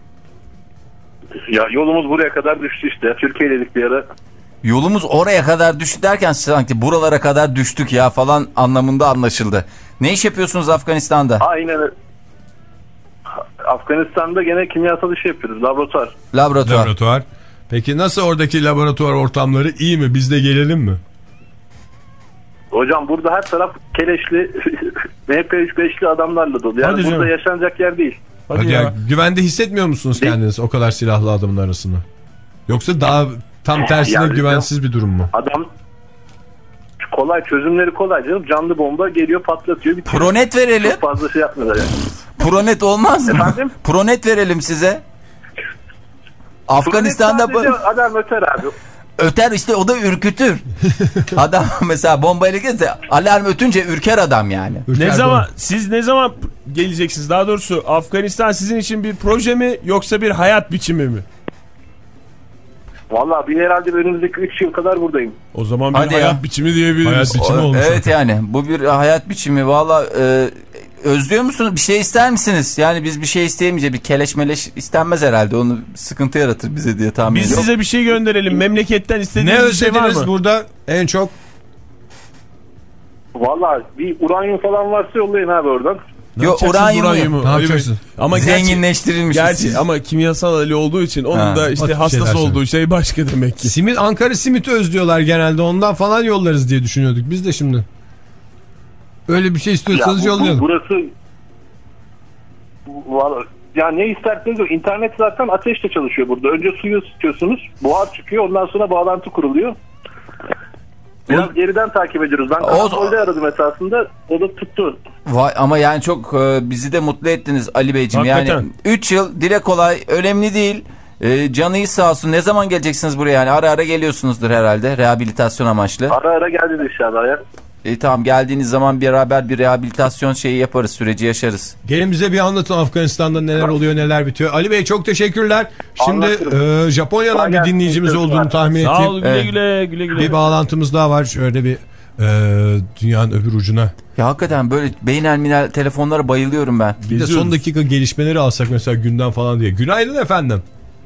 Ya yolumuz buraya kadar düştü işte. Türkiye dedik bir ara. Yolumuz oraya kadar düştü derken sanki buralara kadar düştük ya falan anlamında anlaşıldı. Ne iş yapıyorsunuz Afganistan'da? Aynen. Afganistan'da gene kimyasal iş yapıyoruz. Laboratuvar. Laboratuvar. Laboratuvar. Peki nasıl oradaki laboratuvar ortamları, iyi mi? Biz de gelelim mi? Hocam burada her taraf keleşli, M P üç beşli adamlarla dolu. Yani Hadi burada canım. Yaşanacak yer değil. Hadi, Hadi ya. ya. Güvende hissetmiyor musunuz değil. kendiniz o kadar silahlı adamın arasında? Yoksa daha tam tersine yani güvensiz bir durum mu? Adam kolay, çözümleri kolay canım. Canlı bomba geliyor, patlatıyor. Bitiyor. Pronet verelim. Çok fazla şey yapmıyorlar yani. Pronet olmaz mı? Efendim? Pronet verelim size. Afganistan'da bu... Adam öter abi. Öter işte, o da ürkütür. Adam mesela bombayla gelirse alarm ötünce ürker adam yani. Ürker ne zaman doğru. Siz ne zaman geleceksiniz? Daha doğrusu Afganistan sizin için bir proje mi yoksa bir hayat biçimi mi? Vallahi bir herhalde önümüzdeki üç yıl kadar buradayım. O zaman bir Hadi hayat ya. biçimi diyebiliriz. Hayat biçimi o, olmuş. Evet yani bu bir hayat biçimi. Vallahi e, özlüyor musunuz? Bir şey ister misiniz? Yani biz bir şey isteyemeyince bir keleş meleş istenmez herhalde. Onu sıkıntı yaratır bize diye tahmin ediyorum. Biz size bir şey gönderelim. Memleketten istediğiniz bir şey var mı? Ne özlediniz burada en çok? Vallahi bir uranyum falan varsa yollayın abi oradan. Yok, uranyumu. Ne yapacaksın? Ama zenginleştirilmiş. Gerçi, gerçi ama kimyasal Ali olduğu için onun ha. da işte hastası olduğu şey başka demek ki. Simit, Ankara simiti özlüyorlar genelde, ondan falan yollarız diye düşünüyorduk biz de şimdi. Öyle bir şey istiyorsanız ya, bu, yollayalım. Burası vallahi ya ne isterseniz o. İnternet zaten ateşle çalışıyor burada. Önce suyu ısıtıyorsunuz, buhar çıkıyor, ondan sonra bağlantı kuruluyor. Biraz o... geriden takip ediyoruz. Ben kontrolde o... aradım esasında, o da tuttu. Vay, ama yani çok e, bizi de mutlu ettiniz Ali Beyciğim. Hakikaten. Yani üç yıl dile kolay, önemli değil. E, canı sağ olsun. Ne zaman geleceksiniz buraya? Yani ara ara geliyorsunuzdur herhalde, rehabilitasyon amaçlı. Ara ara geldi inşallah ya. E, tamam, geldiğiniz zaman beraber bir rehabilitasyon şeyi yaparız, süreci yaşarız. Gelin bize bir anlatın Afganistan'da neler oluyor, neler bitiyor. Ali Bey çok teşekkürler. Şimdi e, Japonya'dan bir dinleyicimiz olduğunu tahmin ettim. Sağ ol, güle güle, güle güle. Bir bağlantımız daha var. Şöyle bir e, dünyanın öbür ucuna. Ya hakikaten böyle beynelminel telefonlara bayılıyorum ben. Bir de son dakika gelişmeleri alsak mesela günden falan diye. Günaydın efendim.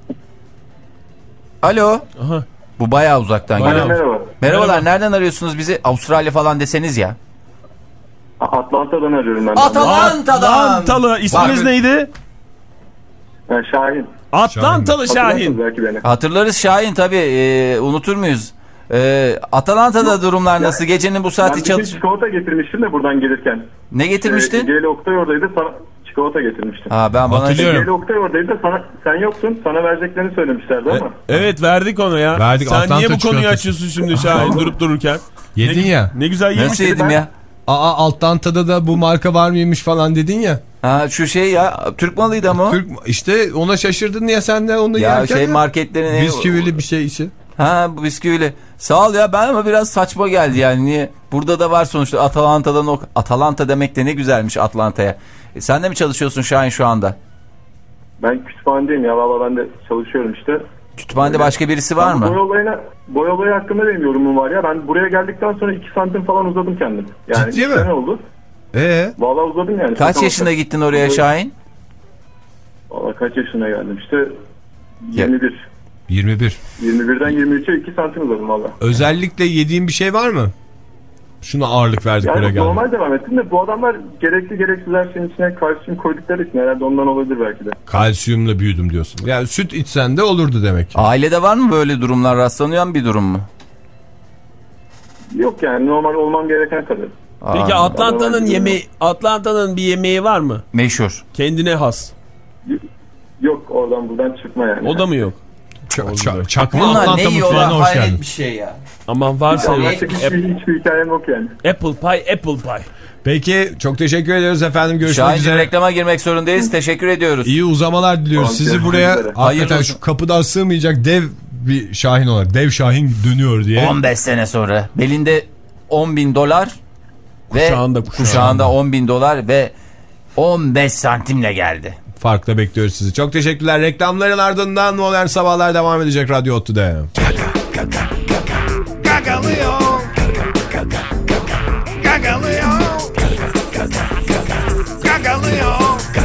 Alo. Aha. Bu bayağı uzaktan geliyor. Merhaba. Merhabalar, Merhaba. nereden arıyorsunuz bizi? Avustralya falan deseniz ya. Atlanta'dan arıyorum ben. Atlanta'dan. Atlantalı. İsminiz Bak. neydi? Ben Şahin. Atlantalı Şahin. Şahin. Hatırlarız Şahin tabii. Ee, unutur muyuz? Ee, Atlanta'da durumlar nasıl? Gecenin bu saati çalış... Ben çikolata getirmiştim de buradan gelirken. Ne getirmiştin? Ee, Geli Oktay oradaydı, sana çikolata getirmiştim. Ha, ben bana Geli Oktay oradaydı da sana, sen yoktun, sana vereceklerini söylemişlerdi ama. E, evet verdik onu ya. Verdik, sen Atlanta niye bu konuyu çikolatası. açıyorsun şimdi Şahin durup dururken? Yedin ne, ya. Ne güzel yemişsin. Nasıl yedim ya? Aa, Atlanta'da da bu marka var mıymış falan dedin ya. Ha, şu şey ya, Türk malıydı ama o. Türk, işte ona şaşırdın ya sen de onu ya yerken. Şey, marketlerin ya bisküvili bir şey içi. Ha, bu bisküvili. Sağ ol ya, ben ama biraz saçma geldi yani. Niye? Burada da var sonuçta Atalanta'dan o. Atalanta demek de ne güzelmiş, Atlanta'ya. E, sen de mi çalışıyorsun Şahin şu anda? Ben kütüphanedeyim ya, valla ben de çalışıyorum işte. Kütüphanede başka birisi var mı? Boy olayına, boy olayı hakkında benim yorumum var ya. Ben buraya geldikten sonra iki santim falan uzadım kendim. Yani ciddi mi? Ne oldu? Ee? Valla uzadım yani. Kaç yaşında olsa. Gittin oraya Şahin? Valla kaç yaşına geldim işte yirmi bir. yirmi bir. yirmi birden yirmi üçe iki santim uzadım valla. Özellikle yediğin bir şey var mı? Şuna ağırlık verdikleri yani geldi. Normal devam ettim de bu adamlar gerekli gereksiz her şeyin içine kalsiyum koydukları için herhalde ondan olabilir belki de. Kalsiyumla büyüdüm diyorsun. Yani süt içsen de olurdu demek ki. Ailede var mı böyle durumlar, rastlanıyor bir durum mu? Yok yani normal olmam gereken kadar. Peki Atlanta'nın yemeği, Atlanta'nın bir yemeği var mı? Meşhur. Kendine has. Yok, oradan buradan çıkma yani. O da mı yok? Ç- ç- çakma bunlar Atlanta ne mutfağına hoş geldin. Bir şey ya. Aman varsa yok. Hiçbir, hiçbir hikayem yok yani. Apple pie, apple pie. Peki çok teşekkür ediyoruz efendim. Görüşmek Şahin'cim üzere. reklama girmek zorundayız. Teşekkür ediyoruz. İyi uzamalar diliyoruz. Tamam, Sizi buraya hakikaten şu kapıdan sığmayacak dev bir Şahin olarak. Dev Şahin dönüyor diye. on beş sene sonra. Belinde on bin dolar ve Kuşağında, kuşağında, kuşağında. on bin dolar ve on beş santimle geldi. Farkla bekliyoruz sizi. Çok teşekkürler. Reklamların ardından Modern Sabahlar devam edecek Radyo Ottu'da. Gagalıyor. Gagalıyor. Gagalıyor.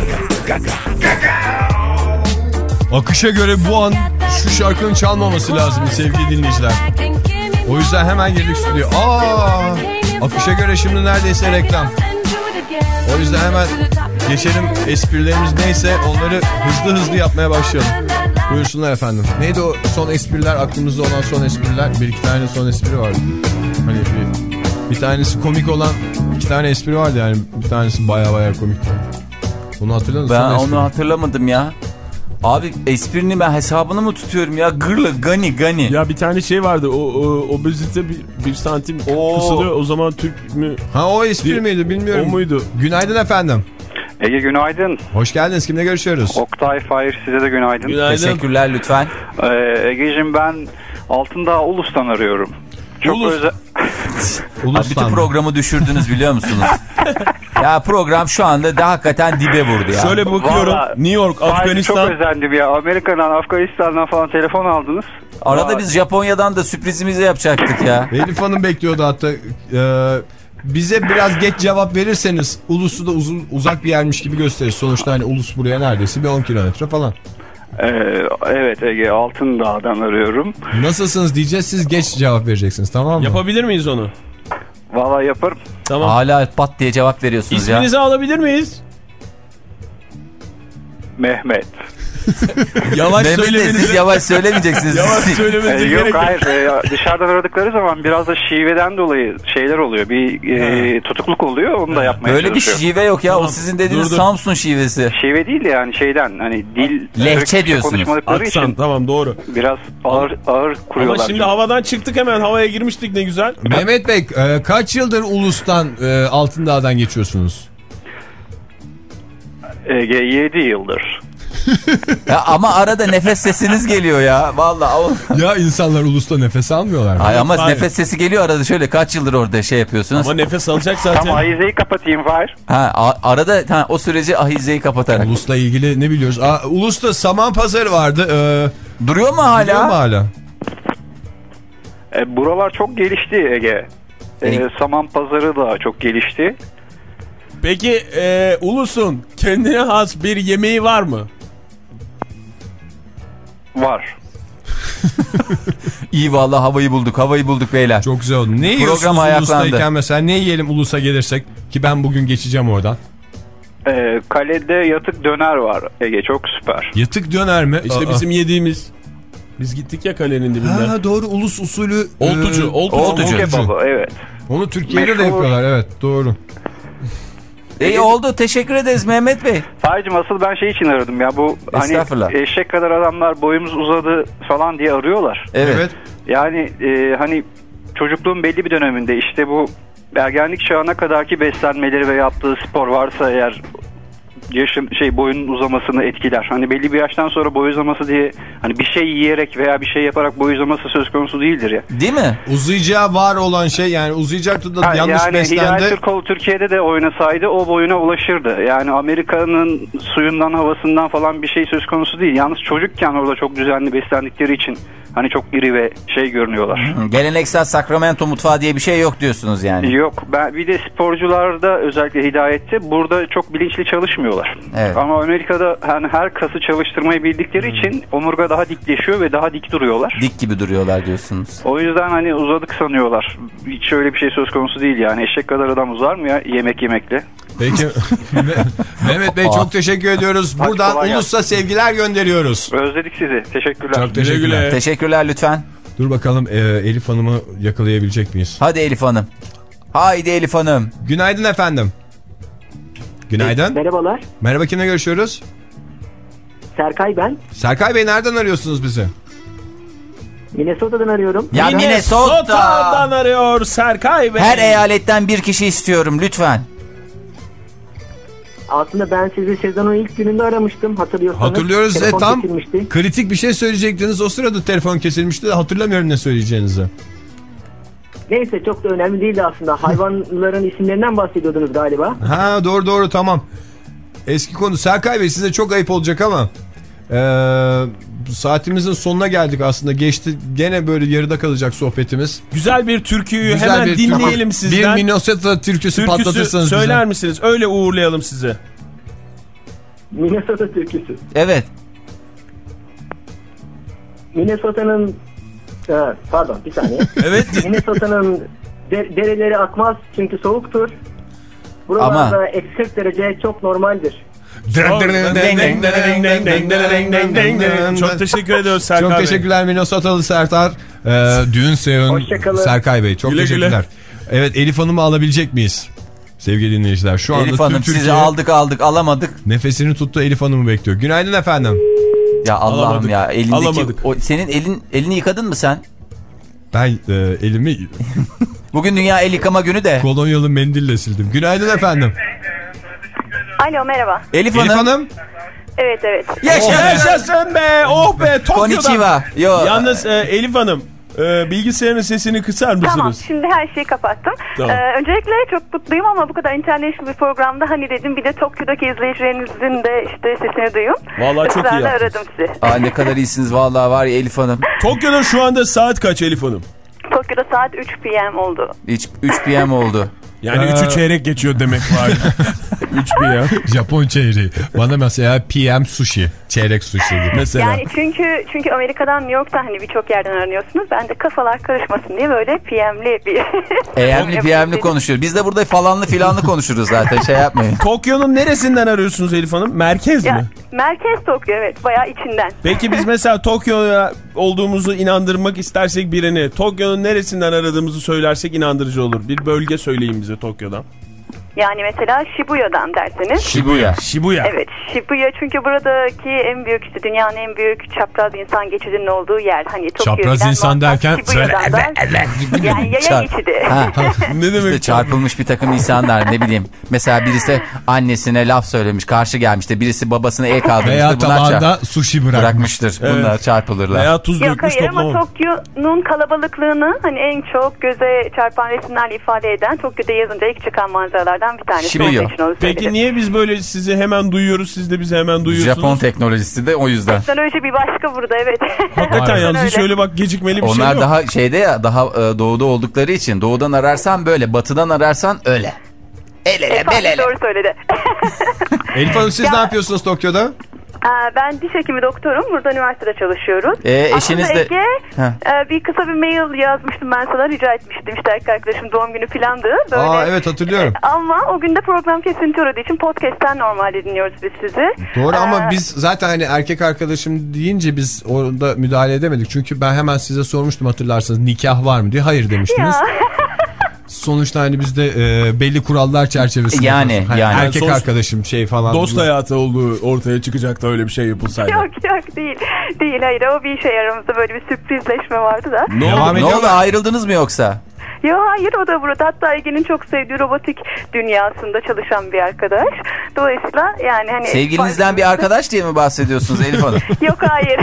Akışa göre bu an şu şarkının çalmaması lazım sevgili dinleyiciler. O yüzden hemen girdik stüdyoya. Aa, akışa göre şimdi neredeyse reklam. O yüzden hemen geçelim, esprilerimiz neyse onları hızlı hızlı yapmaya başlayalım. Buyursunlar efendim. Neydi o son espriler, aklımızda olan son espriler? Bir iki tane son espri vardı. Hani bir, bir tanesi komik olan iki tane espri vardı yani. Bir tanesi baya baya komikti. Onu hatırladın mı? Ben Son onu espri. hatırlamadım ya. Abi esprini ben hesabını mı tutuyorum ya? Gırla gani gani. Ya bir tane şey vardı. O, o obezite bir, bir santim Oo. kısılıyor. O zaman Türk mü? Ha o espri Bir- miydi bilmiyorum. O muydu? Günaydın efendim. Ege günaydın. Hoş geldiniz. Kimle görüşüyoruz? Oktay Fahir size de günaydın. Günaydın. Teşekkürler lütfen. Ee, Ege'cim ben Altındağ Ulus'tan arıyorum. Çok Ulus. özel... Ha, bütün programı düşürdünüz biliyor musunuz? Ya program şu anda da hakikaten dibe vurdu ya. Şöyle bir bakıyorum. Vallahi, New York, Fahir, Afganistan. çok özendim ya. Amerika'dan, Afganistan'dan falan telefon aldınız. Arada Aa, biz Japonya'dan da sürprizimizi yapacaktık ya. Elif Hanım bekliyordu hatta. Ee, bize biraz geç cevap verirseniz Ulus'u da uzun uzak bir yermiş gibi gösterir. Sonuçta hani Ulus buraya neredeyse bir on kilometre falan. Ee, evet Ege Altındağ'dan arıyorum. Nasılsınız diyeceğiz, siz geç cevap vereceksiniz, tamam mı? Yapabilir miyiz onu? Vallahi yaparım. Tamam. Hala pat diye cevap veriyorsunuz ya. İsminizi alabilir miyiz? Mehmet. Yavaş Mehmet Bey, söylemenizi. siz yavaş söylemeyeceksiniz. Yavaş Ee, söylemenize yok gerek yok. hayır ee, dışarıdan aradıkları zaman biraz da şiveden dolayı şeyler oluyor. Bir e, tutukluk oluyor, onu da yapmaya Böyle bir çalışıyorum. şive yok ya. Tamam. O sizin dediğiniz Dur, dur. Samsun şivesi. Şive değil de yani şeyden hani dil Lehçe Türkçe diyorsunuz. konuşmadıkları Aksan için tamam doğru. biraz ağır ağır kuruyorlar. Ama şimdi havadan çıktık, hemen havaya girmiştik, ne güzel. Mehmet Bey, e, kaç yıldır Ulus'tan e, Altındağ'dan geçiyorsunuz? Ege yedi yıldır. Ya ama arada nefes sesiniz geliyor ya. Vallahi. Ya insanlar Ulus'ta nefes almıyorlar mı? Ay ama Hayır. nefes sesi geliyor arada, şöyle kaç yıldır orada şey yapıyorsunuz. Ama nefes alacak zaten. Tam ahizeyi kapatayım Fahir. Ha a- arada ha, o süreci ahizeyi kapatarak. Ulus'la ilgili ne biliyoruz? Aa, Ulus'ta saman pazarı vardı. E, Duruyor mu hala? biliyor mu hala? E, buralar çok gelişti Ege. E, E- saman pazarı da çok gelişti. Peki e, Ulus'un kendine has bir yemeği var mı? Var. İyi vallahi havayı bulduk. Havayı bulduk beyler. Çok güzel oldu. Ne yiyorsunuz Program ayaklandı. Ulus'tayken mesela? Ne yiyelim Ulus'a gelirsek? Ki ben bugün geçeceğim oradan. E, kalede yatık döner var Ege, çok süper. Yatık döner mi? İşte Aa. bizim yediğimiz. Biz gittik ya kalenin dibinden. Ha, doğru, Ulus usulü. Oltucu, e, oltucu. oltucu. Kebabı evet. Onu Türkiye'de de Meşhur. yapıyorlar, evet doğru. İyi oldu. Teşekkür ederiz Mehmet Bey. Fahir'cim asıl ben şey için aradım ya, bu hani Estağfurullah. eşek kadar adamlar boyumuz uzadı falan diye arıyorlar. Evet. Evet. Yani e, hani çocukluğun belli bir döneminde işte bu ergenlik çağına kadarki beslenmeleri ve yaptığı spor varsa eğer yaşın şey boyunun uzamasını etkiler. Hani belli bir yaştan sonra boy uzaması diye hani bir şey yiyerek veya bir şey yaparak boy uzaması söz konusu değildir ya. Değil mi? Uzayacağı var olan şey, yani uzayacaktı da Ha, yanlış yani beslendi. Hidayet Türkoğlu Türkiye'de de oynasaydı o boyuna ulaşırdı. Yani Amerika'nın suyundan havasından falan bir şey söz konusu değil. Yalnız çocukken orada çok düzenli beslendikleri için hani çok iri ve şey görünüyorlar. Geleneksel Sacramento mutfağı diye bir şey yok diyorsunuz yani. Yok. Ben bir de sporcularda özellikle Hidayet'te burada çok bilinçli çalışmıyorlar. Evet. Ama Amerika'da hani her kası çalıştırmayı bildikleri için omurga daha dikleşiyor ve daha dik duruyorlar. Dik gibi duruyorlar diyorsunuz. O yüzden hani uzadık sanıyorlar. Hiç öyle bir şey söz konusu değil yani. Eşek kadar adam uzar mı ya yemek yemekle? Peki Mehmet Bey çok teşekkür ediyoruz. Hadi Buradan kolay Ulus'a sevgiler gönderiyoruz. Özledik sizi. Teşekkürler. Çok teşekkürler. güle. Teşekkürler lütfen. Dur bakalım e, Elif Hanım'ı yakalayabilecek miyiz? Hadi Elif Hanım. Haydi Elif Hanım. Günaydın efendim. Günaydın. Merhabalar. Merhaba, kimle görüşüyoruz? Serkay ben. Serkay Bey, nereden arıyorsunuz bizi? Minnesota'dan arıyorum. Ya Minnesota. Minnesota'dan arıyor Serkay Bey. Her eyaletten bir kişi istiyorum lütfen. Aslında ben sizi sezonun ilk gününde aramıştım, hatırlıyorsanız. Hatırlıyoruz. E, Telefon tam kesilmişti. kritik bir şey söyleyecektiniz. O sırada telefon kesilmişti de hatırlamıyorum ne söyleyeceğinizi. Neyse, çok da önemli değildi aslında. Hayvanların isimlerinden bahsediyordunuz galiba. Ha, doğru doğru, tamam. Eski konu. Serkay Bey, size çok ayıp olacak ama Ee, saatimizin sonuna geldik aslında. Geçti. Gene böyle yarıda kalacak sohbetimiz. Güzel bir türküyü Güzel hemen bir dinleyelim türkü. sizden. Bir Minnesota türküsü, türküsü patlatırsanız söyler bize. misiniz? Öyle uğurlayalım sizi. Minnesota türküsü. Evet. Minnesota'nın... Ha, pardon, bir saniye. Evet. Minnesota'nın de- dereleri akmaz çünkü soğuktur. Buralarda Ama- eksi kırk derece çok normaldir. Çok teşekkür ediyoruz Serkay Çok Bey. teşekkürler Minnesotalı Sertar. Ee, düğün seven Hoşçakalın. Serkay Bey. Çok Güle güle. teşekkürler. Evet, Elif Hanım'ı alabilecek miyiz? Sevgili dinleyiciler. Şu anda Elif Hanım, tüm sizi Türkiye aldık aldık alamadık. nefesini tuttu, Elif Hanım'ı bekliyor. Günaydın efendim. Ya Allah'ım Alamadık, ya, elindeki alamadık. o, senin elin elini yıkadın mı sen? Ben e, elimi Bugün Dünya El Yıkama Günü de. kolonyalı mendille sildim. Günaydın efendim. Alo, merhaba. Elif, Elif Hanım. Hanım. Evet evet. Yaşasın be, oh be, Tokyo'dan. Konnichiwa. Yo. Yalnız e, Elif Hanım, e, bilgisayarın sesini kısar mısınız? Tamam, şimdi her şeyi kapattım. Tamam. Ee, öncelikle çok mutluyum ama bu kadar international bir programda hani dedim bir de Tokyo'daki izleyicilerinizin de işte sesini duyun. Vallahi çok iyi Israrla yaptınız. aradım sizi. Aa, ne kadar iyisiniz vallahi, var ya Elif Hanım. Tokyo'da şu anda saat kaç Elif Hanım? Tokyo'da saat üç p m oldu. Hiç üç p m oldu. Yani Ee, üçü çeyrek geçiyor demek var. üç bir ya. Japon çeyreği. Bana mesela P M sushi. Çeyrek sushi gibi. Mesela. Yani çünkü çünkü Amerika'dan New York'tan hani birçok yerden aranıyorsunuz. Ben de kafalar karışmasın diye böyle P M'li bir... E M'li P M'li konuşuyoruz. Biz de burada falanlı filanlı konuşuruz zaten, şey yapmayın. Tokyo'nun neresinden arıyorsunuz Elif Hanım? Merkez Ya, mi? merkez Tokyo, evet, bayağı içinden. Peki biz mesela Tokyo'ya olduğumuzu inandırmak istersek birini, Tokyo'nun neresinden aradığımızı söylersek inandırıcı olur. Bir bölge söyleyin bize Tokyo'dan. Yani mesela Shibuya'dan derseniz. Shibuya. Shibuya. Evet, Shibuya çünkü buradaki en büyük, işte dünyanın en büyük çapraz insan geçidinin olduğu yer. Hani Tokyo'ya Çapraz giden insan normal derken Shibuya'dan da- Yani yaya Çar- geçidi. Ha. Ne İşte demek? çarpılmış bir takım insanlar, ne bileyim. Mesela birisi annesine laf söylemiş, karşı gelmişti. Birisi babasına el kaldırmıştı. Veya Bunlar tabağında çarp- sushi bırakmış. bırakmıştır. Evet. Bunlar çarpılırlar. Veya tuz Yok dökmüş hayır ama toplamamış. Tokyo'nun kalabalıklığını hani en çok göze çarpan resimlerle ifade eden, Tokyo'da yazınca ilk çıkan manzaralardan bir tanesi. Shibuya. Onun için onu Peki söyledim. niye biz böyle sizi hemen duyuyoruz, siz de bizi hemen duyuyorsunuz? Japon teknolojisi de o yüzden. Teknoloji bir başka burada, evet. Hakikaten Aynen yalnız hiç öyle. öyle bak gecikmeli bir şey Onlar yok. daha şeyde ya, daha e, doğuda oldukları için doğudan ararsan böyle, batıdan ararsan öyle. El ele bel ele. Doğru söyledi. Elif Hanım, siz Ya- ne yapıyorsunuz Tokyo'da? Aa, ben diş hekimi doktorum. Burada üniversitede çalışıyoruz. E, eşiniz Aslında de- Ege, Heh. e, bir kısa bir mail yazmıştım ben sana, rica etmiştim. İşte erkek arkadaşım doğum günü filandı. Böyle. Aa, evet, hatırlıyorum. Ama o günde program kesinti uğradığı için podcast'ten normalde dinliyoruz biz sizi. Doğru Ee, ama biz zaten hani erkek arkadaşım deyince biz orada müdahale edemedik. Çünkü ben hemen size sormuştum, hatırlarsanız, nikah var mı diye. Hayır demiştiniz. Ya. Sonuçta hani bizde e, belli kurallar çerçevesinde. Yani, Hani yani. erkek Sos- arkadaşım şey falan. Dost hayatı olduğu ortaya çıkacak da öyle bir şey yapılsaydı. Yok yok değil. Değil, hayır, o bir şey, aramızda böyle bir sürprizleşme vardı da. Ne Devam oldu? Ne ediyorlar. oldu, ayrıldınız mı yoksa? Yok hayır, o da burada. Hatta Ege'nin çok sevdiği robotik dünyasında çalışan bir arkadaş. Dolayısıyla yani hani... Sevgilinizden bir arkadaş diye mi bahsediyorsunuz Elif Hanım? Yok hayır.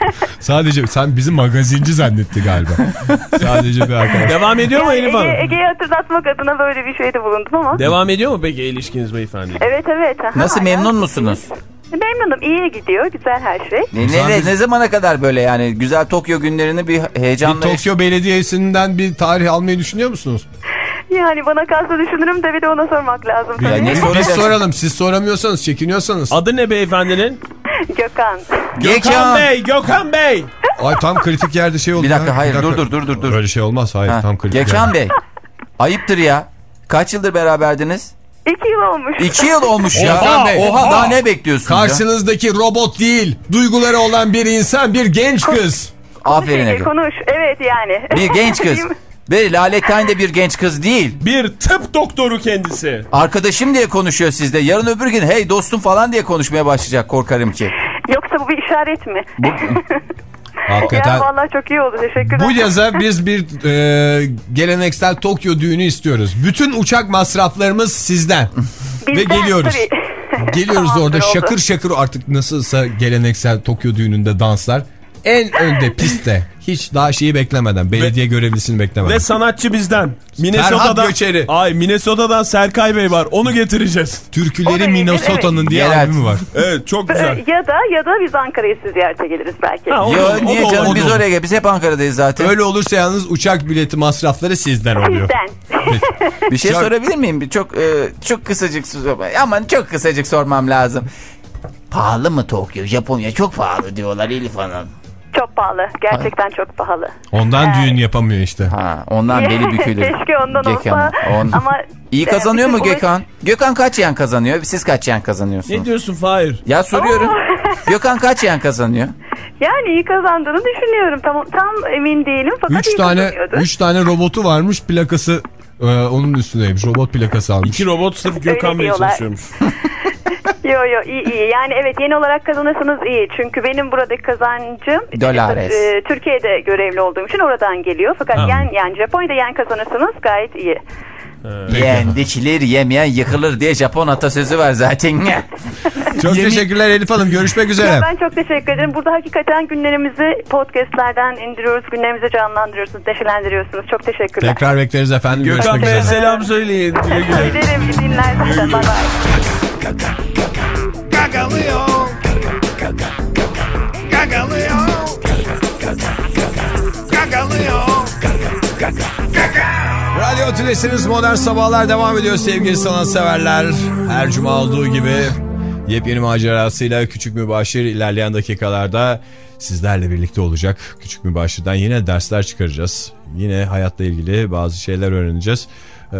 Sadece sen bizi magazinci zannetti galiba. Sadece bir arkadaş. Devam ediyor mu Yani Elif Ege, Hanım? Ege'yi hatırlatmak adına böyle bir şeyde bulundum ama. Devam ediyor mu peki ilişkiniz beyefendi? Evet evet. aha, Nasıl, aynen. memnun musunuz? Memnunum. İyi gidiyor. Güzel her şey. Ne, ne, ne, ne zamana kadar böyle yani güzel Tokyo günlerini bir Bir heyecanla... Tokyo Belediyesi'nden bir tarih almayı düşünüyor musunuz? Yani bana kalsa düşünürüm de bir de ona sormak lazım. Ya tabii. ne Biz soracağız? soralım. Siz soramıyorsanız, çekiniyorsanız. Adı ne beyefendinin? Gökhan. Gökhan Bey, Gökhan Bey. Ay, tam kritik yerde şey oldu. Bir dakika, ya. hayır, Bir dakika. dur, dur, dur, dur. Öyle şey olmaz, hayır, Ha, tam kritik Gökhan yerde. Bey, ayıptır ya. Kaç yıldır beraberdiniz? İki yıl olmuş. İki yıl olmuş ya. Gökhan Bey. Oha, daha ne bekliyorsunuz ya? Karşınızdaki robot değil, duyguları olan bir insan, bir genç kız. Aferin Konuş, Ege. konuş. Evet yani. Bir genç kız. Ve Lalettayn de bir genç kız değil. Bir tıp doktoru kendisi. Arkadaşım diye konuşuyor sizde. Yarın öbür gün hey dostum falan diye konuşmaya başlayacak, korkarım ki. Yoksa bu bir işaret mi? Bu... Hakikaten. Ya vallahi çok iyi oldu. Teşekkürler. Bu yaza biz bir e, geleneksel Tokyo düğünü istiyoruz. Bütün uçak masraflarımız sizden. Bizden, Ve geliyoruz. tabii. Geliyoruz Tamamdır, orada oldu. şakır şakır artık nasılsa geleneksel Tokyo düğününde danslar. En önde pistte. Hiç daha şeyi beklemeden. Belediye ve, görevlisini beklemeden. Ve sanatçı bizden. Minnesota'dan, ay Minnesota'dan Serkay Bey var. Onu getireceğiz. Türküleri Minnesota'nın evet. diye evet. albümü var. Evet, çok güzel. Ya da ya da biz Ankara'yı siz ziyarete geliriz belki. Ha, Yo, o, niye o, canım o, biz oraya gel. Biz hep Ankara'dayız zaten. Öyle olursa yalnız uçak bileti masrafları sizden oluyor. Sizden. Bir şey sorabilir miyim? Çok e, çok kısacık aman çok kısacık sormam lazım. Pahalı mı Tokyo? Japonya çok pahalı diyorlar Elif Hanım. Çok pahalı. Gerçekten çok pahalı. Ondan ee, düğün yapamıyor işte. Ha, ondan beli bükülür. Keşke ondan Gökhan, olsa. On... Ama İyi kazanıyor mu Gökhan? Gökhan kaç yen kazanıyor? Siz kaç yen kazanıyorsunuz? Ne diyorsun Fahir? Ya soruyorum. Gökhan kaç yen kazanıyor? Yani iyi kazandığını düşünüyorum. Tam, tam emin değilim fakat üç iyi tane, kazanıyordu. Üç tane robotu varmış, plakası e, onun üstündeymiş. Robot plakası almış. İki robot sırf Gökhan Bey çalışıyormuş. Yo yo iyi iyi. Yani evet yeni olarak kazanırsanız iyi. Çünkü benim buradaki kazancım Dolares. E, Türkiye'de görevli olduğum için oradan geliyor. Fakat ha. yen yani Japonya'da yen kazanırsanız gayet iyi. Yen dikilir yemeyen yıkılır diye Japon atasözü var zaten. Çok Yemin... teşekkürler Elif Hanım. Görüşmek üzere. Ya ben çok teşekkür ederim. Burada hakikaten günlerimizi podcastlerden indiriyoruz. Günlerimizi canlandırıyorsunuz, neşelendiriyorsunuz. Çok teşekkürler. Tekrar bekleriz efendim. Gökhan Bey'e selam söyleyin. Söylerim. İyi dinler zaten. Bye bye. Gagalıyor. Gagalıyor. Gagalıyor. Radyo Tülesi'niz Modern Sabahlar devam ediyor sevgili sanatseverler. Her cuma olduğu gibi yepyeni macerasıyla Küçük Mübaşir ilerleyen dakikalarda sizlerle birlikte olacak. Küçük Mübaşir'den yine dersler çıkaracağız. Yine hayatla ilgili bazı şeyler öğreneceğiz. Ee,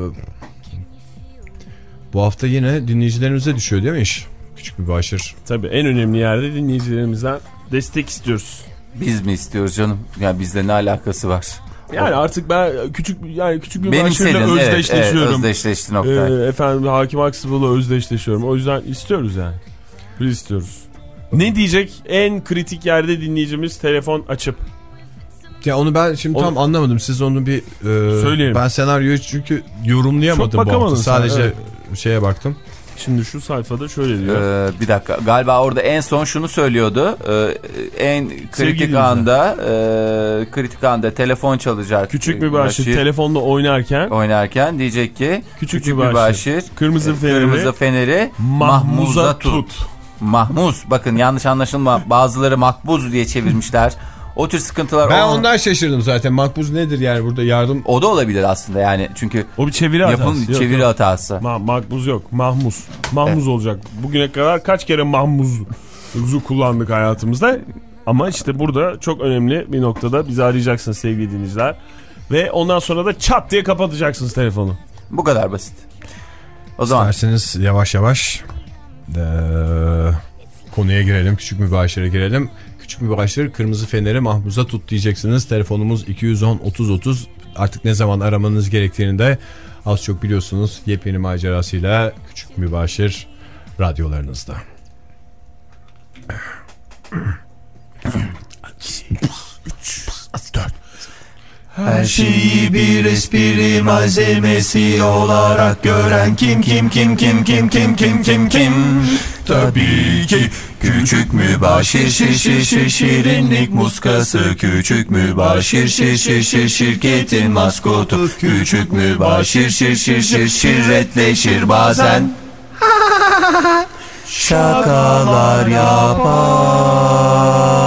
bu hafta yine dinleyicilerimize düşüyor değil mi iş? Küçük Mübaşir. Tabii en önemli yerde dinleyicilerimizden destek istiyoruz. Biz mi istiyoruz canım? Ya bizde ne alakası var? Yani artık ben küçük yani küçük bir başarıyla özdeşleşiyorum. Evet, evet, özdeşleştin Oktay. Ee, efendim Hakim Aksıbıl'la özdeşleşiyorum. O yüzden istiyoruz yani. Biz istiyoruz. Ne diyecek en kritik yerde dinleyicimiz telefon açıp? Ya onu ben şimdi onu, tam anlamadım. Siz onu bir e, söyleyelim. Ben senaryoyu çünkü yorumlayamadım bu hafta. Sadece evet. şeye baktım. Şimdi şu sayfada şöyle diyor. Ee, bir dakika galiba orada en son şunu söylüyordu. Ee, en kritik Sevgili anda e, kritik anda telefon çalacak. Küçük Mübaşir telefonla oynarken oynarken diyecek ki Küçük, küçük Mübaşir kırmızı feneri, kırmızı feneri mahmuza tut. tut. Mahmuz bakın yanlış anlaşılma bazıları makbuz diye çevirmişler. O tür sıkıntılar. Ben onun... ondan şaşırdım zaten. Makbuz nedir yani burada yardım? O da olabilir aslında yani çünkü. O bir çeviri hatası. Yapım çeviri yok, hatası. Ma makbuz yok. Mahmuz. Mahmuz evet. olacak. Bugüne kadar kaç kere mahmuzu kullandık hayatımızda. Ama işte burada çok önemli bir noktada bizi arayacaksınız sevgili dinleyiciler. Ve ondan sonra da çat diye kapatacaksınız telefonu. Bu kadar basit. O zaman. İsterseniz yavaş yavaş ee, konuya girelim. Küçük Mübaşir'e girelim. Küçük Mübaşir kırmızı feneri mahmuza tut diyeceksiniz. Telefonumuz iki yüz on otuz otuz. Artık ne zaman aramanız gerektiğini de az çok biliyorsunuz. Yepyeni macerasıyla Küçük Mübaşir radyolarınızda. Her şeyi bir espri malzemesi olarak gören kim kim kim kim kim kim kim kim kim tabii ki Küçük Mübaşir şir şir şir şirinlik muskası Küçük Mübaşir şir şir şir şirketin maskotu Küçük Mübaşir şir şir şir şirretleşir bazen şakalar yapar.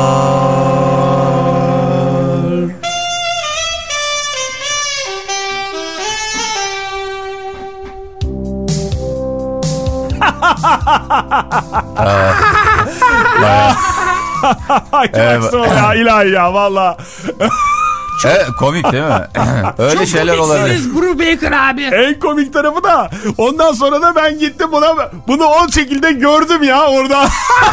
Evet. Ya ilahi ya valla. Evet, komik değil mi? Öyle çok şeyler olabilir. Brubaker abi. En komik tarafı da ondan sonra da ben gittim buna bunu o şekilde gördüm ya orada.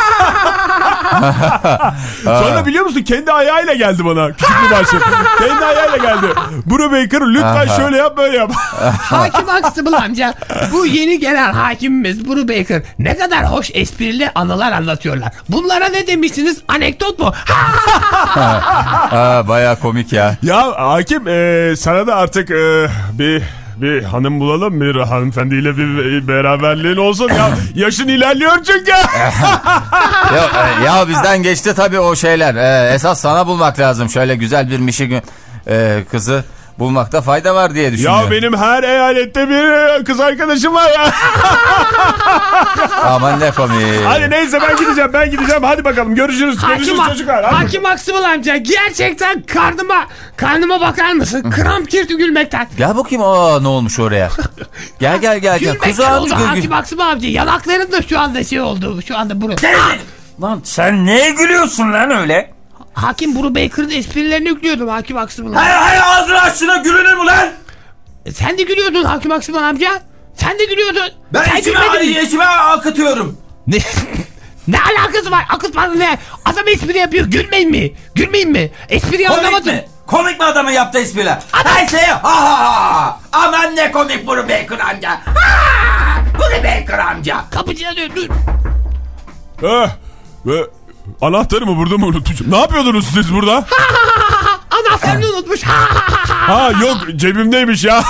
Sonra biliyor musun kendi ayağıyla geldi bana. Küçük bir başı. Kendi ayağıyla geldi. Brubaker lütfen şöyle yap böyle yap. Hakim Aksıbıl amca bu yeni gelen hakimimiz Brubaker ne kadar hoş esprili anılar anlatıyorlar. Bunlara ne demişsiniz? Anekdot mu? Ha, bayağı komik ya. Ya hakim e, sana da artık e, bir bir hanım bulalım. Bir hanımefendiyle bir beraberliğin olsun ya. Yaşın ilerliyor çünkü. ya, ya bizden geçti tabii o şeyler. Ee, esas sana bulmak lazım. Şöyle güzel bir Michigan e, kızı bulmakta fayda var diye düşünüyorum. Ya benim her eyalette bir kız arkadaşım var ya. Aman ne komik. Hadi neyse ben gideceğim ben gideceğim. Hadi bakalım görüşürüz. Hakim, görüşürüz çocuklar. Hadi. Hakim Aksımıl amca gerçekten karnıma karnıma bakar mısın? Kramp girdi gülmekten. Gel bakayım aa ne olmuş oraya. Gel gel gel. gel. Gülmekten oldu Hakim Aksımıl amca. Yanaklarım da şu anda şey oldu. Şu anda bunu. Lan sen neye gülüyorsun lan öyle? Hakim Buru Baker'ın esprilerini yüklüyordum Hakim Aksımıl amca. Hayır hayır ağzını aç şuna gülünür mü lan? E, sen de gülüyordun Hakim Aksımıl amca. Sen de gülüyordun. Ben sen içime, içime akıtıyorum. Ne? Ne alakası var? Akıtmanın ne? Adam espri yapıyor. Gülmeyin mi? Gülmeyin mi? Espriyi komik anlamadım. mi? Komik mi adamın yaptığı espriler? Neyse ha ha. Aman ne komik Buru Baker amca. Ha, Buru Baker amca. Kapıcıya dön dur. Eh, ve anahtarımı burada mı unutmuşum? Ne yapıyordunuz siz burada? Anahtarını unutmuş. Ha yok cebimdeymiş ya.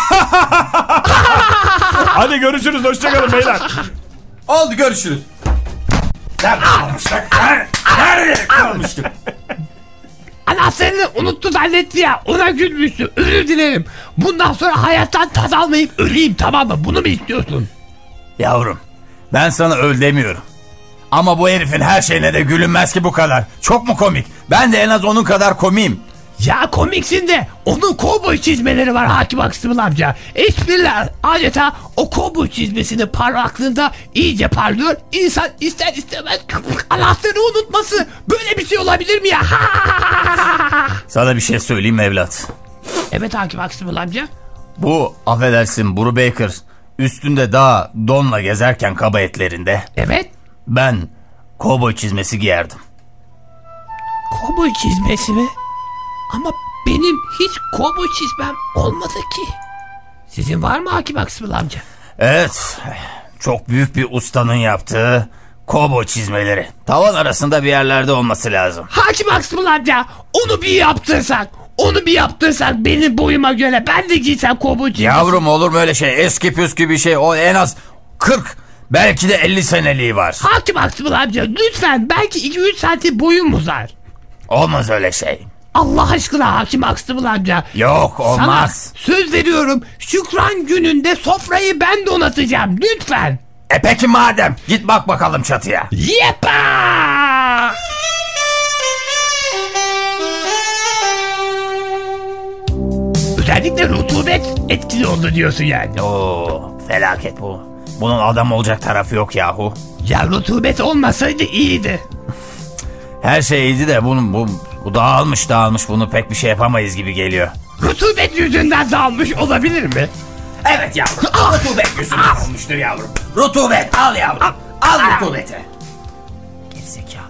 Hadi görüşürüz hoşçakalın beyler. Oldu görüşürüz. Nerede kalmıştık? Nerede kalmıştık? Anahtarını unuttu zannetti ya. Ona gülmüştü. Özür dilerim. Bundan sonra hayattan tad almayıp öleyim tamam mı? Bunu mu istiyorsun? Yavrum ben sana öl demiyorum. Ama bu herifin her şeyine de gülünmez ki bu kadar. Çok mu komik? Ben de en az onun kadar komiyim. Ya komiksin de onun kovboy çizmeleri var Hakim Aksımıl amca. Espriler adeta o kovboy çizmesinin parlaklığında iyice parlıyor. İnsan ister istemez anahtarı unutması. Böyle bir şey olabilir mi ya? Sana bir şey söyleyeyim evlat. Evet Hakim Aksımıl amca. Bu affedersin Buru Baker üstünde daha donla gezerken kaba etlerinde. Evet. Ben kovboy çizmesi giyerdim. Kovboy çizmesi mi? Ama benim hiç kovboy çizmem olmadı ki. Sizin var mı Hakim Aksımıl amca? Evet. Çok büyük bir ustanın yaptığı kovboy çizmeleri. Tavan arasında bir yerlerde olması lazım. Hakim Aksımıl amca onu bir yaptırsak. Onu bir yaptırsak benim boyuma göre ben de giysem kovboy çizmesi. Yavrum olur mu öyle şey? Eski püskü bir şey. O en az kırk belki de elli seneliği var. Hakim Aksımıl amca lütfen belki iki üç santim boyum uzar. Olmaz öyle şey. Allah aşkına Hakim Aksımıl amca. Yok olmaz. Sana söz veriyorum Şükran gününde sofrayı ben donatacağım lütfen. E peki madem git bak bakalım çatıya. Yepa! Özellikle rutubet etkili oldu diyorsun yani. Oo, felaket bu. Bunun adam olacak tarafı yok yahu. Ya rutubet olmasaydı iyiydi. Her şey iyiydi de bunun bu, bu dağılmış dağılmış bunu pek bir şey yapamayız gibi geliyor. Rutubet yüzünden dağılmış olabilir mi? Evet yavrum. Rutubet yüzünden olmuştur yavrum. Rutubet al yavrum. Al, al rutubeti. Gerizekalı.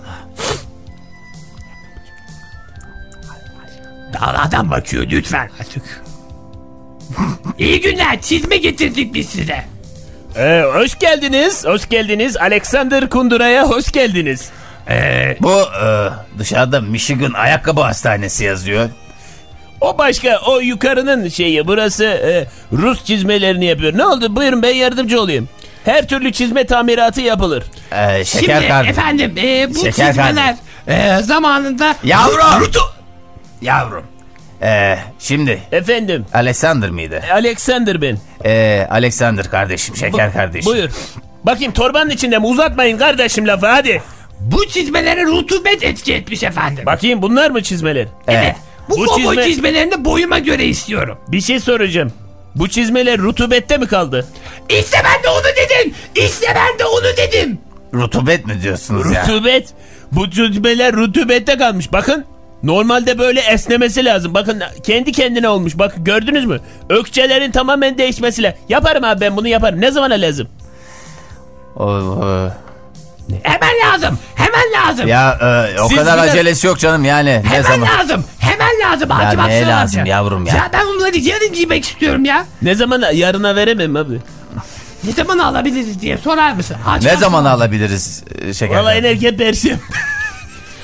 Dağlardan bakıyor lütfen artık. İyi günler çizme getirdik biz size. Ee, hoş geldiniz, hoş geldiniz. Alexander Kundura'ya hoş geldiniz. Ee, bu e, dışarıda Michigan Ayakkabı Hastanesi yazıyor. O başka, o yukarının şeyi. Burası e, Rus çizmelerini yapıyor. Ne oldu? Buyurun ben yardımcı olayım. Her türlü çizme tamiratı yapılır. Ee, şeker Şimdi kardeşim. efendim e, bu Şeker çizmeler e, zamanında... Yavrum! Rutu... Yavrum. Ee, şimdi... Efendim? Alexander mıydı? Alexander ben. Ee, Alexander kardeşim, şeker Bu, kardeşim. Buyur. Bakayım torbanın içinde mi? Uzatmayın kardeşim lafı hadi. Bu çizmelere rutubet etki etmiş efendim. Bakayım bunlar mı çizmeler? Evet. Bu, Bu kovboy çizme... çizmelerini boyuma göre istiyorum. Bir şey soracağım. Bu çizmeler rutubette mi kaldı? İşte ben de onu dedim. İşte ben de onu dedim. Rutubet mi diyorsunuz Rutubet. ya? Rutubet. Bu çizmeler rutubette kalmış. Bakın. Normalde böyle esnemesi lazım. Bakın kendi kendine olmuş. Bakın gördünüz mü? Ökçelerin tamamen değişmesi lazım. Yaparım abi ben bunu yaparım. Ne zamana lazım? Oo. Hemen lazım. Hemen lazım. Ya e, o Siz kadar biraz... acelesi yok canım yani. Hemen ne zaman? lazım. Hemen lazım. Ya Hakim ne Aksımıl lazım amca. yavrum ya? Ya ben onları yarın giymek istiyorum ya. Ne zaman yarına veremem abi. Ne zaman alabiliriz diye sorar mısın? Hakim Ne Aksımıl zaman amca. alabiliriz e, şeker? Vallahi en erken perşembe.